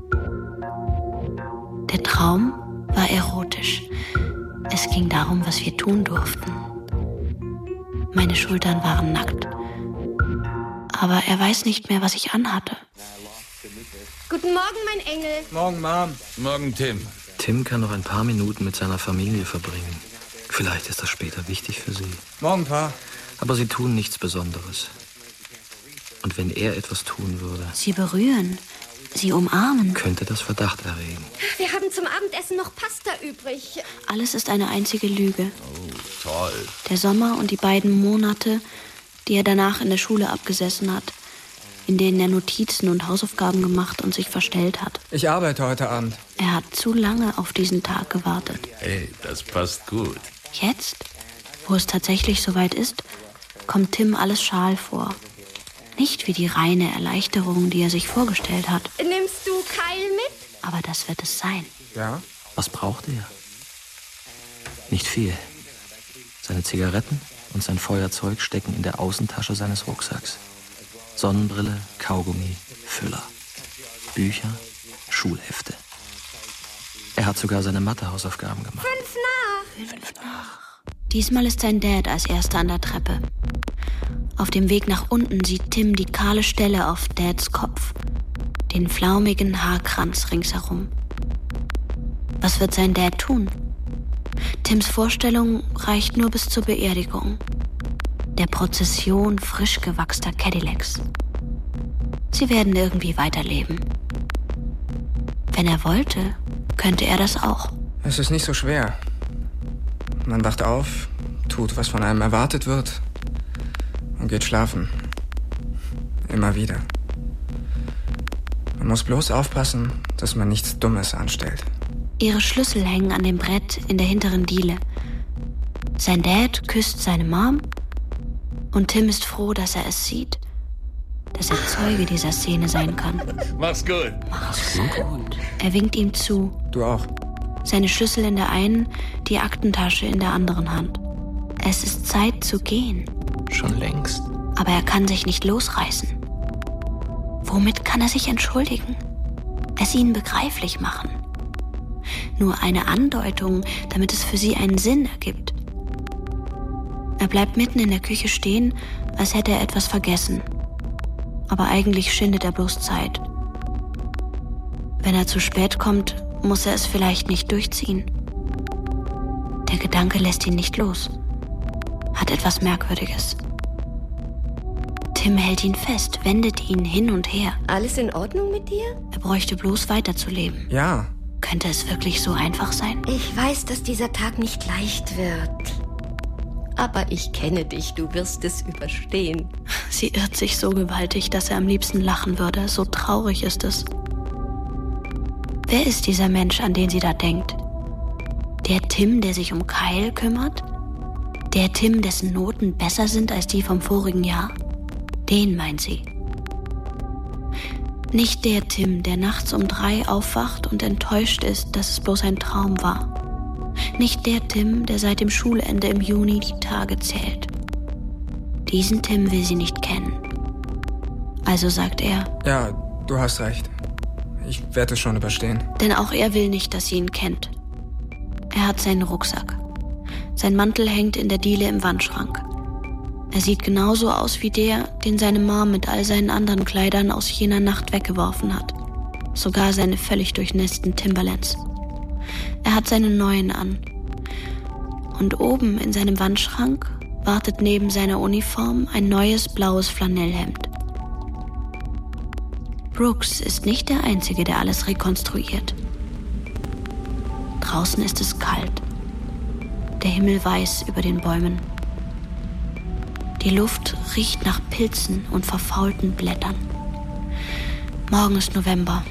Der Traum war erotisch. Es ging darum, was wir tun durften. Meine Schultern waren nackt. Aber er weiß nicht mehr, was ich anhatte. Guten Morgen, mein Engel. Morgen, Mom. Morgen, Tim. Tim kann noch ein paar Minuten mit seiner Familie verbringen. Vielleicht ist das später wichtig für sie. Morgen, Pa. Aber sie tun nichts Besonderes. Und wenn er etwas tun würde... Sie berühren, sie umarmen. Könnte das Verdacht erregen. Wir haben zum Abendessen noch Pasta übrig. Alles ist eine einzige Lüge. Oh, toll. Der Sommer und die beiden Monate, die er danach in der Schule abgesessen hat, in denen er Notizen und Hausaufgaben gemacht und sich verstellt hat. Ich arbeite heute Abend. Er hat zu lange auf diesen Tag gewartet. Hey, das passt gut. Jetzt, wo es tatsächlich soweit ist, kommt Tim alles schal vor. Nicht wie die reine Erleichterung, die er sich vorgestellt hat. Nimmst du Kyle mit? Aber das wird es sein. Ja? Was braucht er? Nicht viel. Seine Zigaretten und sein Feuerzeug stecken in der Außentasche seines Rucksacks. Sonnenbrille, Kaugummi, Füller, Bücher, Schulhefte. Er hat sogar seine Mathehausaufgaben gemacht. 5 nach. Diesmal ist sein Dad als Erster an der Treppe. Auf dem Weg nach unten sieht Tim die kahle Stelle auf Dads Kopf, den flaumigen Haarkranz ringsherum. Was wird sein Dad tun? Tims Vorstellung reicht nur bis zur Beerdigung, der Prozession frisch gewachster Cadillacs. Sie werden irgendwie weiterleben. Wenn er wollte, könnte er das auch. Es ist nicht so schwer. Man wacht auf, tut, was von einem erwartet wird und geht schlafen. Immer wieder. Man muss bloß aufpassen, dass man nichts Dummes anstellt. Ihre Schlüssel hängen an dem Brett in der hinteren Diele. Sein Dad küsst seine Mom und Tim ist froh, dass er es sieht, dass er Zeuge dieser Szene sein kann. Mach's gut. Mach's gut. Er winkt ihm zu. Du auch. Seine Schlüssel in der einen, die Aktentasche in der anderen Hand. Es ist Zeit zu gehen. Schon längst. Aber er kann sich nicht losreißen. Womit kann er sich entschuldigen? Es ihnen begreiflich machen. Nur eine Andeutung, damit es für sie einen Sinn ergibt. Er bleibt mitten in der Küche stehen, als hätte er etwas vergessen. Aber eigentlich schindet er bloß Zeit. Wenn er zu spät kommt, muss er es vielleicht nicht durchziehen. Der Gedanke lässt ihn nicht los. Hat etwas Merkwürdiges. Tim hält ihn fest, wendet ihn hin und her. Alles in Ordnung mit dir? Er bräuchte bloß weiterzuleben. Ja. Könnte es wirklich so einfach sein? Ich weiß, dass dieser Tag nicht leicht wird. Aber ich kenne dich, du wirst es überstehen. Sie irrt sich so gewaltig, dass er am liebsten lachen würde. So traurig ist es. Wer ist dieser Mensch, an den sie da denkt? Der Tim, der sich um Kyle kümmert? Der Tim, dessen Noten besser sind als die vom vorigen Jahr? Den meint sie. Nicht der Tim, der nachts um 3 aufwacht und enttäuscht ist, dass es bloß ein Traum war. Nicht der Tim, der seit dem Schulende im Juni die Tage zählt. Diesen Tim will sie nicht kennen. Also sagt er: Ja, du hast recht. Ich werde es schon überstehen. Denn auch er will nicht, dass sie ihn kennt. Er hat seinen Rucksack. Sein Mantel hängt in der Diele im Wandschrank. Er sieht genauso aus wie der, den seine Mom mit all seinen anderen Kleidern aus jener Nacht weggeworfen hat. Sogar seine völlig durchnässten Timberlands. Er hat seine neuen an. Und oben in seinem Wandschrank wartet neben seiner Uniform ein neues blaues Flanellhemd. Brooks ist nicht der Einzige, der alles rekonstruiert. Draußen ist es kalt. Der Himmel weiß über den Bäumen. Die Luft riecht nach Pilzen und verfaulten Blättern. Morgen ist November.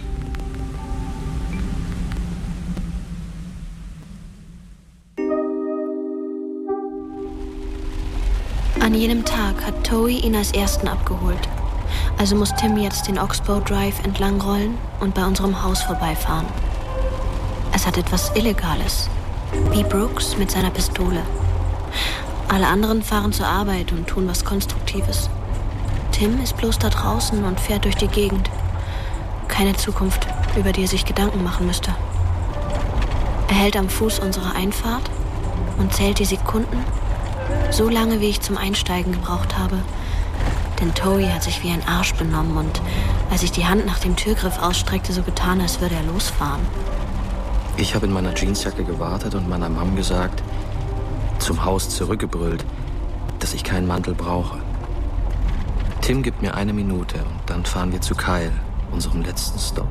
An jenem Tag hat Toei ihn als Ersten abgeholt. Also muss Tim jetzt den Oxbow Drive entlangrollen und bei unserem Haus vorbeifahren. Es hat etwas Illegales. Wie Brooks mit seiner Pistole. Alle anderen fahren zur Arbeit und tun was Konstruktives. Tim ist bloß da draußen und fährt durch die Gegend. Keine Zukunft, über die er sich Gedanken machen müsste. Er hält am Fuß unserer Einfahrt und zählt die Sekunden, so lange, wie ich zum Einsteigen gebraucht habe. Denn Toei hat sich wie ein Arsch benommen und als ich die Hand nach dem Türgriff ausstreckte, so getan, als würde er losfahren. Ich habe in meiner Jeansjacke gewartet und meiner Mom gesagt, zum Haus zurückgebrüllt, dass ich keinen Mantel brauche. Tim gibt mir 1 Minute und dann fahren wir zu Kyle, unserem letzten Stopp.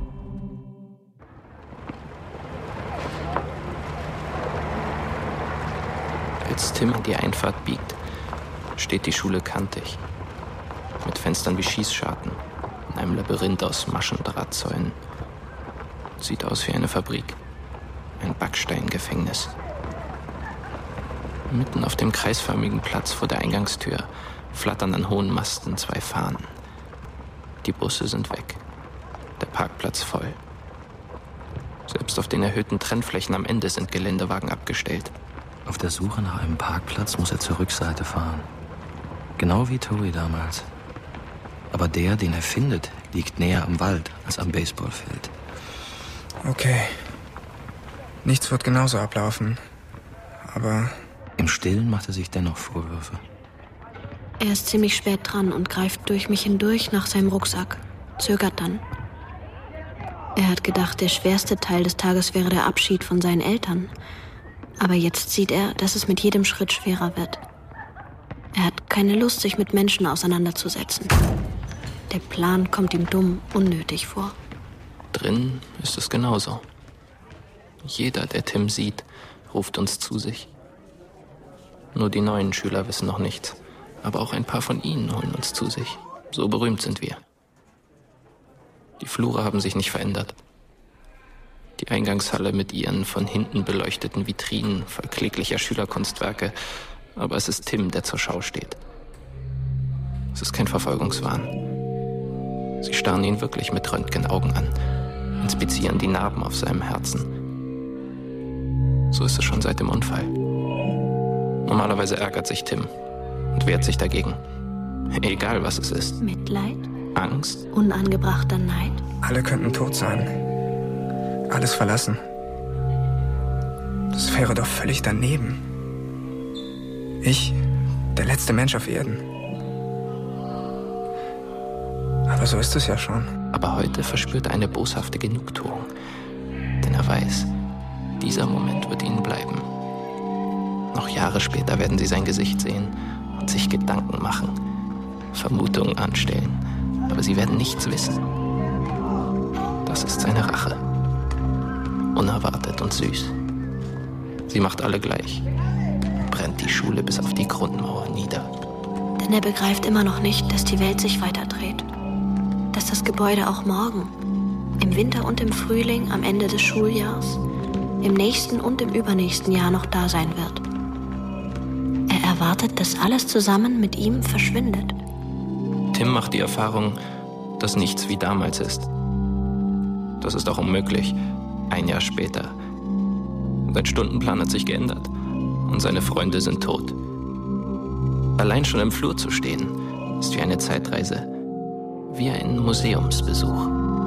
Als Tim in die Einfahrt biegt, steht die Schule kantig. Mit Fenstern wie Schießscharten, in einem Labyrinth aus Maschendrahtzäunen. Sieht aus wie eine Fabrik, ein Backsteingefängnis. Mitten auf dem kreisförmigen Platz vor der Eingangstür flattern an hohen Masten 2 Fahnen. Die Busse sind weg, der Parkplatz voll. Selbst auf den erhöhten Trennflächen am Ende sind Geländewagen abgestellt. Auf der Suche nach einem Parkplatz muss er zur Rückseite fahren. Genau wie Toei damals. Aber der, den er findet, liegt näher am Wald als am Baseballfeld. Okay. Nichts wird genauso ablaufen. Aber... Im Stillen macht er sich dennoch Vorwürfe. Er ist ziemlich spät dran und greift durch mich hindurch nach seinem Rucksack, zögert dann. Er hat gedacht, der schwerste Teil des Tages wäre der Abschied von seinen Eltern. Aber jetzt sieht er, dass es mit jedem Schritt schwerer wird. Er hat keine Lust, sich mit Menschen auseinanderzusetzen. Der Plan kommt ihm dumm, unnötig vor. Drin ist es genauso. Jeder, der Tim sieht, ruft uns zu sich. Nur die neuen Schüler wissen noch nichts. Aber auch ein paar von ihnen holen uns zu sich. So berühmt sind wir. Die Flure haben sich nicht verändert. Die Eingangshalle mit ihren von hinten beleuchteten Vitrinen voll kläglicher Schülerkunstwerke. Aber es ist Tim, der zur Schau steht. Es ist kein Verfolgungswahn. Sie starren ihn wirklich mit Röntgenaugen an, inspizieren die Narben auf seinem Herzen. So ist es schon seit dem Unfall. Normalerweise ärgert sich Tim und wehrt sich dagegen. Egal, was es ist. Mitleid? Angst? Unangebrachter Neid? Alle könnten tot sein. Alles verlassen. Das wäre doch völlig daneben. Ich, der letzte Mensch auf Erden. Aber so ist es ja schon. Aber heute verspürt er eine boshafte Genugtuung. Denn er weiß, dieser Moment wird ihnen bleiben. Noch Jahre später werden sie sein Gesicht sehen und sich Gedanken machen, Vermutungen anstellen. Aber sie werden nichts wissen. Das ist seine Rache. Unerwartet und süß. Sie macht alle gleich. Brennt die Schule bis auf die Grundmauer nieder. Denn er begreift immer noch nicht, dass die Welt sich weiterdreht. Dass das Gebäude auch morgen, im Winter und im Frühling, am Ende des Schuljahrs, im nächsten und im übernächsten Jahr noch da sein wird. Er erwartet, dass alles zusammen mit ihm verschwindet. Tim macht die Erfahrung, dass nichts wie damals ist. Das ist auch unmöglich. Ein Jahr später. Sein Stundenplan hat sich geändert und seine Freunde sind tot. Allein schon im Flur zu stehen, ist wie eine Zeitreise, wie ein Museumsbesuch.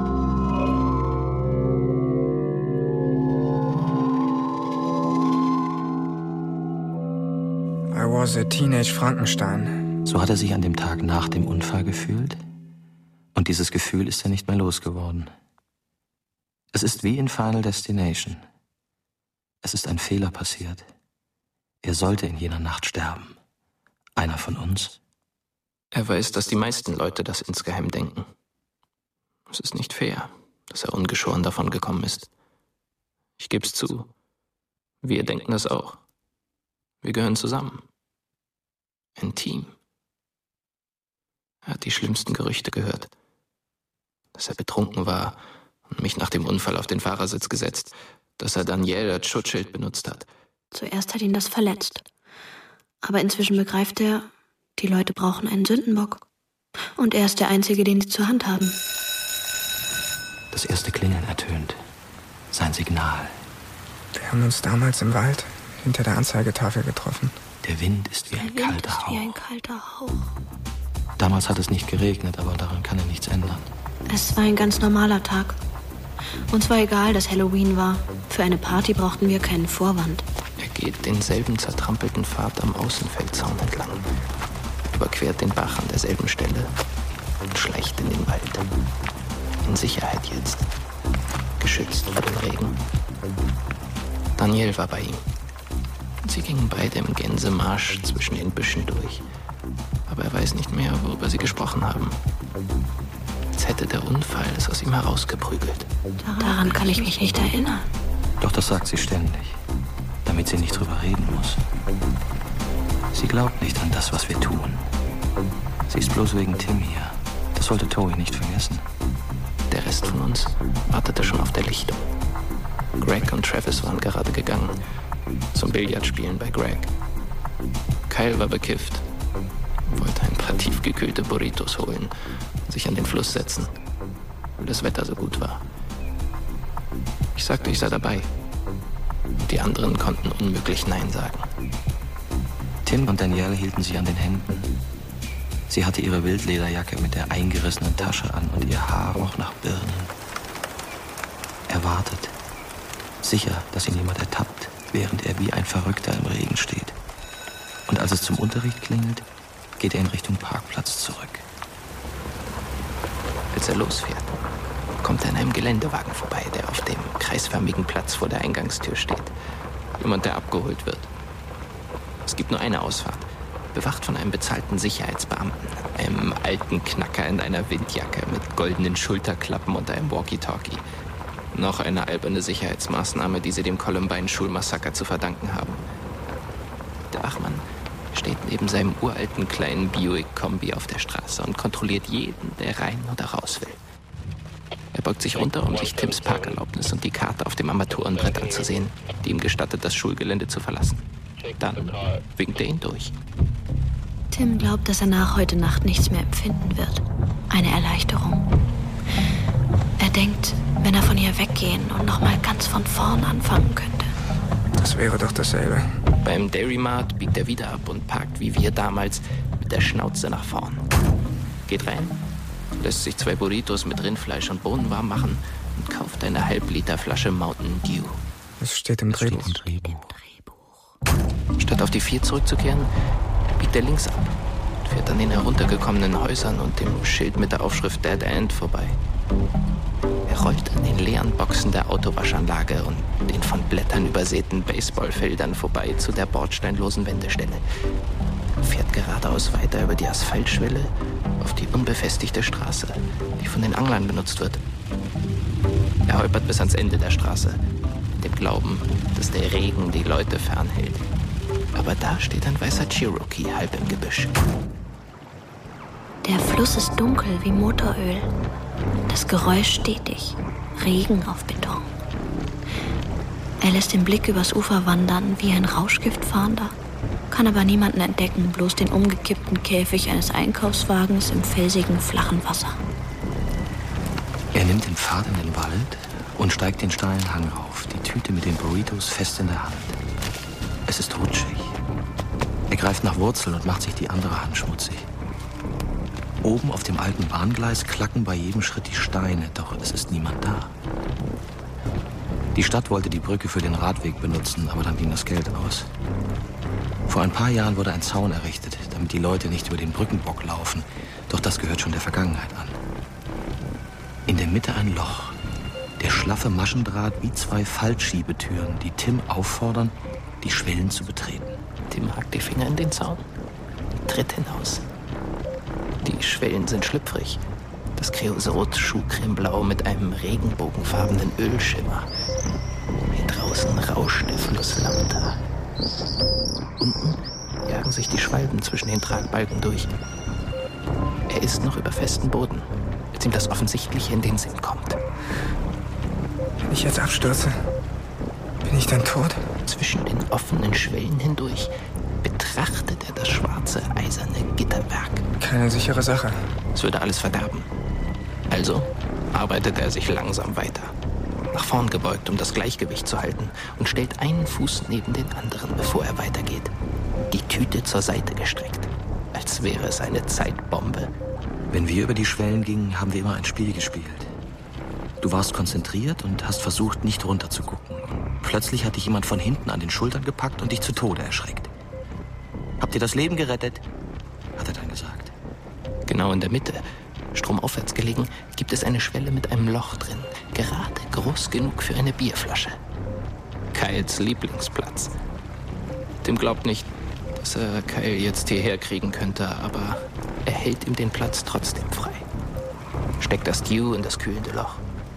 I was a teenage Frankenstein. So hat er sich an dem Tag nach dem Unfall gefühlt. Und dieses Gefühl ist er nicht mehr losgeworden. Es ist wie in Final Destination. Es ist ein Fehler passiert. Er sollte in jener Nacht sterben. Einer von uns. Er weiß, dass die meisten Leute das insgeheim denken. Es ist nicht fair, dass er ungeschoren davon gekommen ist. Ich geb's zu. Wir denken das auch. Wir gehören zusammen. Ein Team. Er hat die schlimmsten Gerüchte gehört. Dass er betrunken war und mich nach dem Unfall auf den Fahrersitz gesetzt, dass er Danielle als Schutzschild benutzt hat. Zuerst hat ihn das verletzt. Aber inzwischen begreift er, die Leute brauchen einen Sündenbock. Und er ist der Einzige, den sie zur Hand haben. Das erste Klingeln ertönt. Sein Signal. Wir haben uns damals im Wald hinter der Anzeigetafel getroffen. Der Wind ist wie ein kalter Hauch. Wie ein kalter Hauch. Damals hat es nicht geregnet, aber daran kann er nichts ändern. Es war ein ganz normaler Tag. Uns war egal, dass Halloween war. Für eine Party brauchten wir keinen Vorwand. Er geht denselben zertrampelten Pfad am Außenfeldzaun entlang, überquert den Bach an derselben Stelle und schleicht in den Wald. In Sicherheit jetzt, geschützt vor dem Regen. Danielle war bei ihm. Sie gingen beide im Gänsemarsch zwischen den Büschen durch. Aber er weiß nicht mehr, worüber sie gesprochen haben. Als hätte der Unfall es aus ihm herausgeprügelt. Daran kann ich mich nicht erinnern. Doch das sagt sie ständig, damit sie nicht drüber reden muss. Sie glaubt nicht an das, was wir tun. Sie ist bloß wegen Tim hier. Das sollte Toei nicht vergessen. Der Rest von uns wartete schon auf der Lichtung. Greg und Travis waren gerade gegangen. Zum Billardspielen bei Greg. Kyle war bekifft. Wollte ein paar tiefgekühlte Burritos holen und sich an den Fluss setzen, weil das Wetter so gut war. Ich sagte, ich sei dabei. Die anderen konnten unmöglich Nein sagen. Tim und Danielle hielten sich an den Händen. Sie hatte ihre Wildlederjacke mit der eingerissenen Tasche an und ihr Haar roch nach Birnen. Er wartet, sicher, dass ihn jemand ertappt, während er wie ein Verrückter im Regen steht. Und als es zum Unterricht klingelt, geht er in Richtung Parkplatz zurück. Als er losfährt, kommt er an einem Geländewagen vorbei, der auf dem kreisförmigen Platz vor der Eingangstür steht. Jemand, der abgeholt wird. Es gibt nur eine Ausfahrt, bewacht von einem bezahlten Sicherheitsbeamten, einem alten Knacker in einer Windjacke mit goldenen Schulterklappen und einem Walkie-Talkie. Noch eine alberne Sicherheitsmaßnahme, die sie dem Columbine-Schulmassaker zu verdanken haben. Der Wachmann steht neben seinem uralten kleinen Buick-Kombi auf der Straße und kontrolliert jeden, der rein oder raus will. Er beugt sich runter, um sich Tims Parkerlaubnis und die Karte auf dem Armaturenbrett anzusehen, die ihm gestattet, das Schulgelände zu verlassen. Dann winkt er ihn durch. Tim glaubt, dass er nach heute Nacht nichts mehr empfinden wird. Eine Erleichterung. Er denkt, wenn er von hier weggehen und nochmal ganz von vorn anfangen könnte. Das wäre doch dasselbe. Beim Dairy Mart biegt er wieder ab und parkt wie wir damals mit der Schnauze nach vorn. Geht rein, lässt sich 2 Burritos mit Rindfleisch und Bohnen warm machen und kauft eine Halbliterflasche Mountain Dew. Das steht im Drehbuch. Statt auf die 4 zurückzukehren, biegt er links ab und fährt an den heruntergekommenen Häusern und dem Schild mit der Aufschrift Dead End vorbei. Er rollt an den leeren Boxen der Autowaschanlage und den von Blättern übersäten Baseballfeldern vorbei zu der bordsteinlosen Wendestelle. Fährt geradeaus weiter über die Asphaltschwelle auf die unbefestigte Straße, die von den Anglern benutzt wird. Er holpert bis ans Ende der Straße, mit dem Glauben, dass der Regen die Leute fernhält. Aber da steht ein weißer Cherokee halb im Gebüsch. Der Fluss ist dunkel wie Motoröl. Das Geräusch stetig. Regen auf Beton. Er lässt den Blick übers Ufer wandern wie ein Rauschgiftfahnder, kann aber niemanden entdecken, bloß den umgekippten Käfig eines Einkaufswagens im felsigen, flachen Wasser. Er nimmt den Pfad in den Wald und steigt den steilen Hang rauf, die Tüte mit den Burritos fest in der Hand. Es ist rutschig. Er greift nach Wurzeln und macht sich die andere Hand schmutzig. Oben auf dem alten Bahngleis klacken bei jedem Schritt die Steine, doch es ist niemand da. Die Stadt wollte die Brücke für den Radweg benutzen, aber dann ging das Geld aus. Vor ein paar Jahren wurde ein Zaun errichtet, damit die Leute nicht über den Brückenbock laufen, doch das gehört schon der Vergangenheit an. In der Mitte ein Loch, der schlaffe Maschendraht wie 2 Fallschiebetüren, die Tim auffordern, die Schwellen zu betreten. Tim hakt die Finger in den Zaun, tritt hinaus. Die Schwellen sind schlüpfrig. Das Kreosot Schuhcremeblau mit einem regenbogenfarbenen Ölschimmer. Hier draußen rauscht der Fluss lauter. Unten jagen sich die Schwalben zwischen den Tragbalken durch. Er ist noch über festen Boden, als ihm das Offensichtliche in den Sinn kommt. Wenn ich jetzt abstürze, bin ich dann tot? Zwischen den offenen Schwellen hindurch betrachtet er das schwarze, eiserne Gitterwerk. Keine sichere Sache. Es würde alles verderben. Also arbeitet er sich langsam weiter. Nach vorn gebeugt, um das Gleichgewicht zu halten, und stellt einen Fuß neben den anderen, bevor er weitergeht. Die Tüte zur Seite gestreckt, als wäre es eine Zeitbombe. Wenn wir über die Schwellen gingen, haben wir immer ein Spiel gespielt. Du warst konzentriert und hast versucht, nicht runterzugucken. Plötzlich hat dich jemand von hinten an den Schultern gepackt und dich zu Tode erschreckt. Habt ihr das Leben gerettet? Hat er dann gesagt. Genau in der Mitte, stromaufwärts gelegen, gibt es eine Schwelle mit einem Loch drin. Gerade groß genug für eine Bierflasche. Kyles Lieblingsplatz. Tim glaubt nicht, dass er Kyle jetzt hierher kriegen könnte, aber er hält ihm den Platz trotzdem frei. Steckt das Dew in das kühlende Loch.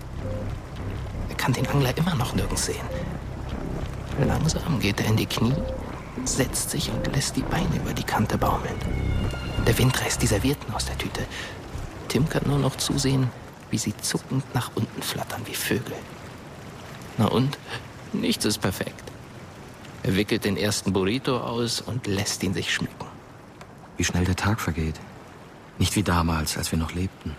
Er kann den Angler immer noch nirgends sehen. Langsam geht er in die Knie, setzt sich und lässt die Beine über die Kante baumeln. Der Wind reißt die Servietten aus der Tüte. Tim kann nur noch zusehen, wie sie zuckend nach unten flattern wie Vögel. Na und? Nichts ist perfekt. Er wickelt den ersten Burrito aus und lässt ihn sich schmecken. Wie schnell der Tag vergeht. Nicht wie damals, als wir noch lebten.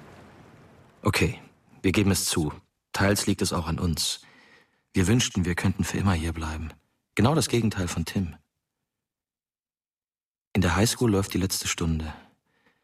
Okay, wir geben es zu. Teils liegt es auch an uns. Wir wünschten, wir könnten für immer hier bleiben. Genau das Gegenteil von Tim. In der Highschool läuft die letzte Stunde.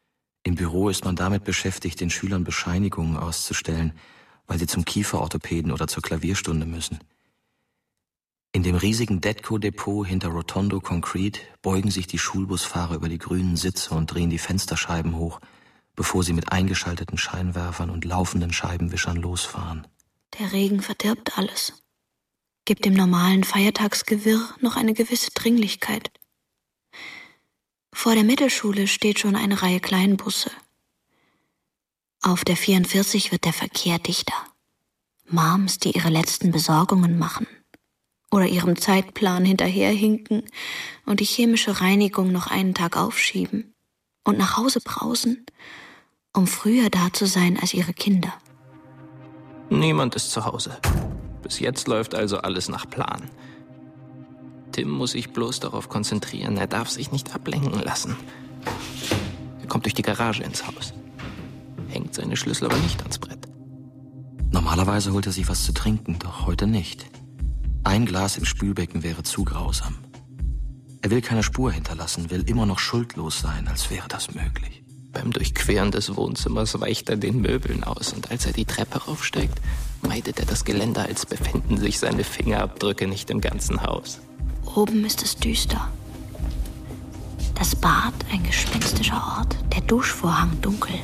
Im Büro ist man damit beschäftigt, den Schülern Bescheinigungen auszustellen, weil sie zum Kieferorthopäden oder zur Klavierstunde müssen. In dem riesigen Detco-Depot hinter Rotondo Concrete beugen sich die Schulbusfahrer über die grünen Sitze und drehen die Fensterscheiben hoch, bevor sie mit eingeschalteten Scheinwerfern und laufenden Scheibenwischern losfahren. Der Regen verdirbt alles, gibt dem normalen Feiertagsgewirr noch eine gewisse Dringlichkeit. Vor der Mittelschule steht schon eine Reihe Kleinbusse. Auf der 44 wird der Verkehr dichter. Moms, die ihre letzten Besorgungen machen oder ihrem Zeitplan hinterherhinken und die chemische Reinigung noch einen Tag aufschieben und nach Hause brausen, um früher da zu sein als ihre Kinder. Niemand ist zu Hause. Bis jetzt läuft also alles nach Plan. Tim muss sich bloß darauf konzentrieren, er darf sich nicht ablenken lassen. Er kommt durch die Garage ins Haus, hängt seine Schlüssel aber nicht ans Brett. Normalerweise holt er sich was zu trinken, doch heute nicht. Ein Glas im Spülbecken wäre zu grausam. Er will keine Spur hinterlassen, will immer noch schuldlos sein, als wäre das möglich. Beim Durchqueren des Wohnzimmers weicht er den Möbeln aus und als er die Treppe raufsteigt, meidet er das Geländer, als befänden sich seine Fingerabdrücke nicht im ganzen Haus. Oben ist es düster. Das Bad ein gespenstischer Ort, der Duschvorhang dunkel.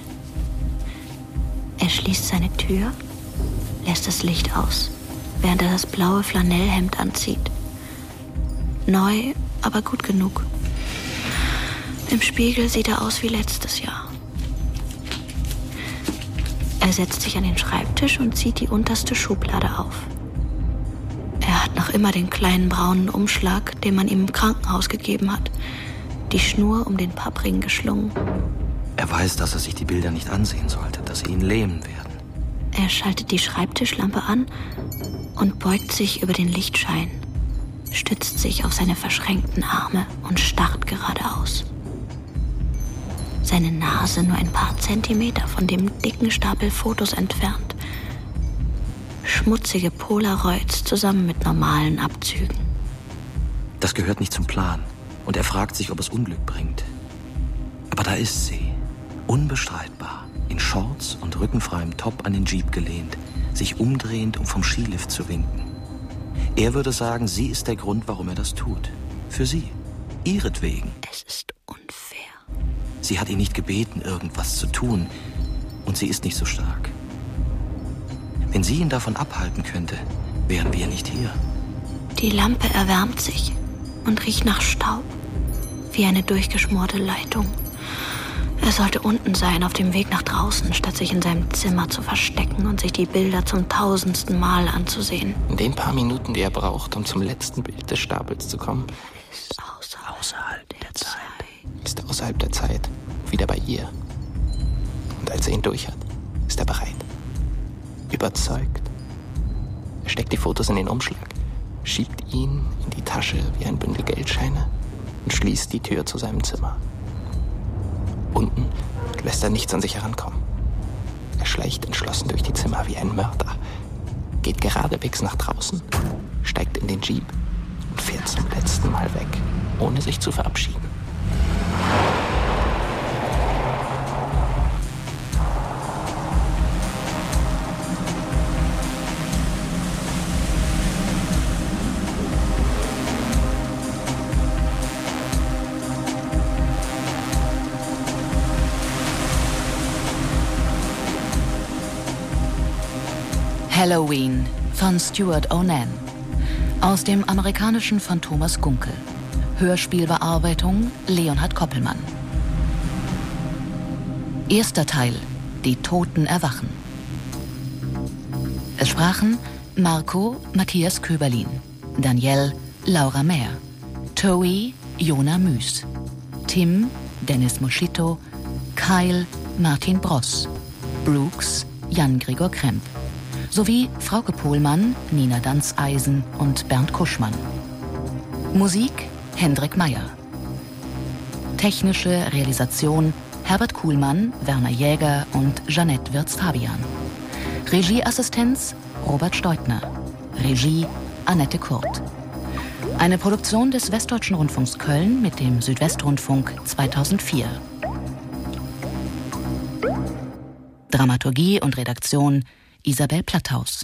Er schließt seine Tür, lässt das Licht aus, während er das blaue Flanellhemd anzieht. Neu, aber gut genug. Im Spiegel sieht er aus wie letztes Jahr. Er setzt sich an den Schreibtisch und zieht die unterste Schublade auf. Er hat noch immer den kleinen braunen Umschlag, den man ihm im Krankenhaus gegeben hat, die Schnur um den Pappring geschlungen. Er weiß, dass er sich die Bilder nicht ansehen sollte, dass sie ihn lähmen werden. Er schaltet die Schreibtischlampe an und beugt sich über den Lichtschein, stützt sich auf seine verschränkten Arme und starrt geradeaus. Seine Nase nur ein paar Zentimeter von dem dicken Stapel Fotos entfernt. Schmutzige Polaroids zusammen mit normalen Abzügen. Das gehört nicht zum Plan. Und er fragt sich, ob es Unglück bringt. Aber da ist sie, unbestreitbar, in Shorts und rückenfreiem Top an den Jeep gelehnt, sich umdrehend, um vom Skilift zu winken. Er würde sagen, sie ist der Grund, warum er das tut. Für sie. Ihretwegen. Es ist unfair. Sie hat ihn nicht gebeten, irgendwas zu tun. Und sie ist nicht so stark. Wenn sie ihn davon abhalten könnte, wären wir nicht hier. Die Lampe erwärmt sich und riecht nach Staub, wie eine durchgeschmorte Leitung. Er sollte unten sein, auf dem Weg nach draußen, statt sich in seinem Zimmer zu verstecken und sich die Bilder zum 1000. Mal anzusehen. In den paar Minuten, die er braucht, um zum letzten Bild des Stapels zu kommen, ist außerhalb der Zeit. Ist er außerhalb der Zeit, wieder bei ihr. Und als er ihn durch hat, ist er bereit. Überzeugt. Er steckt die Fotos in den Umschlag, schiebt ihn in die Tasche wie ein Bündel Geldscheine und schließt die Tür zu seinem Zimmer. Unten lässt er nichts an sich herankommen. Er schleicht entschlossen durch die Zimmer wie ein Mörder, geht geradewegs nach draußen, steigt in den Jeep und fährt zum letzten Mal weg, ohne sich zu verabschieden. Halloween von Stuart Onan. Aus dem amerikanischen von Thomas Gunkel. Hörspielbearbeitung Leonhard Koppelmann. Erster Teil. Die Toten erwachen. Es sprachen Marco Matthias Köberlin, Danielle Laura Mehr, Toei Jona Müß, Tim Dennis Moschito, Kyle Martin Bross, Brooks Jan Gregor Kremp, sowie Frauke Pohlmann, Nina Danzeisen und Bernd Kuschmann. Musik Hendrik Meyer. Technische Realisation Herbert Kuhlmann, Werner Jäger und Jeanette Wirz-Fabian. Regieassistenz Robert Steutner. Regie Annette Kurt. Eine Produktion des Westdeutschen Rundfunks Köln mit dem Südwestrundfunk 2004. Dramaturgie und Redaktion Isabel Platthaus.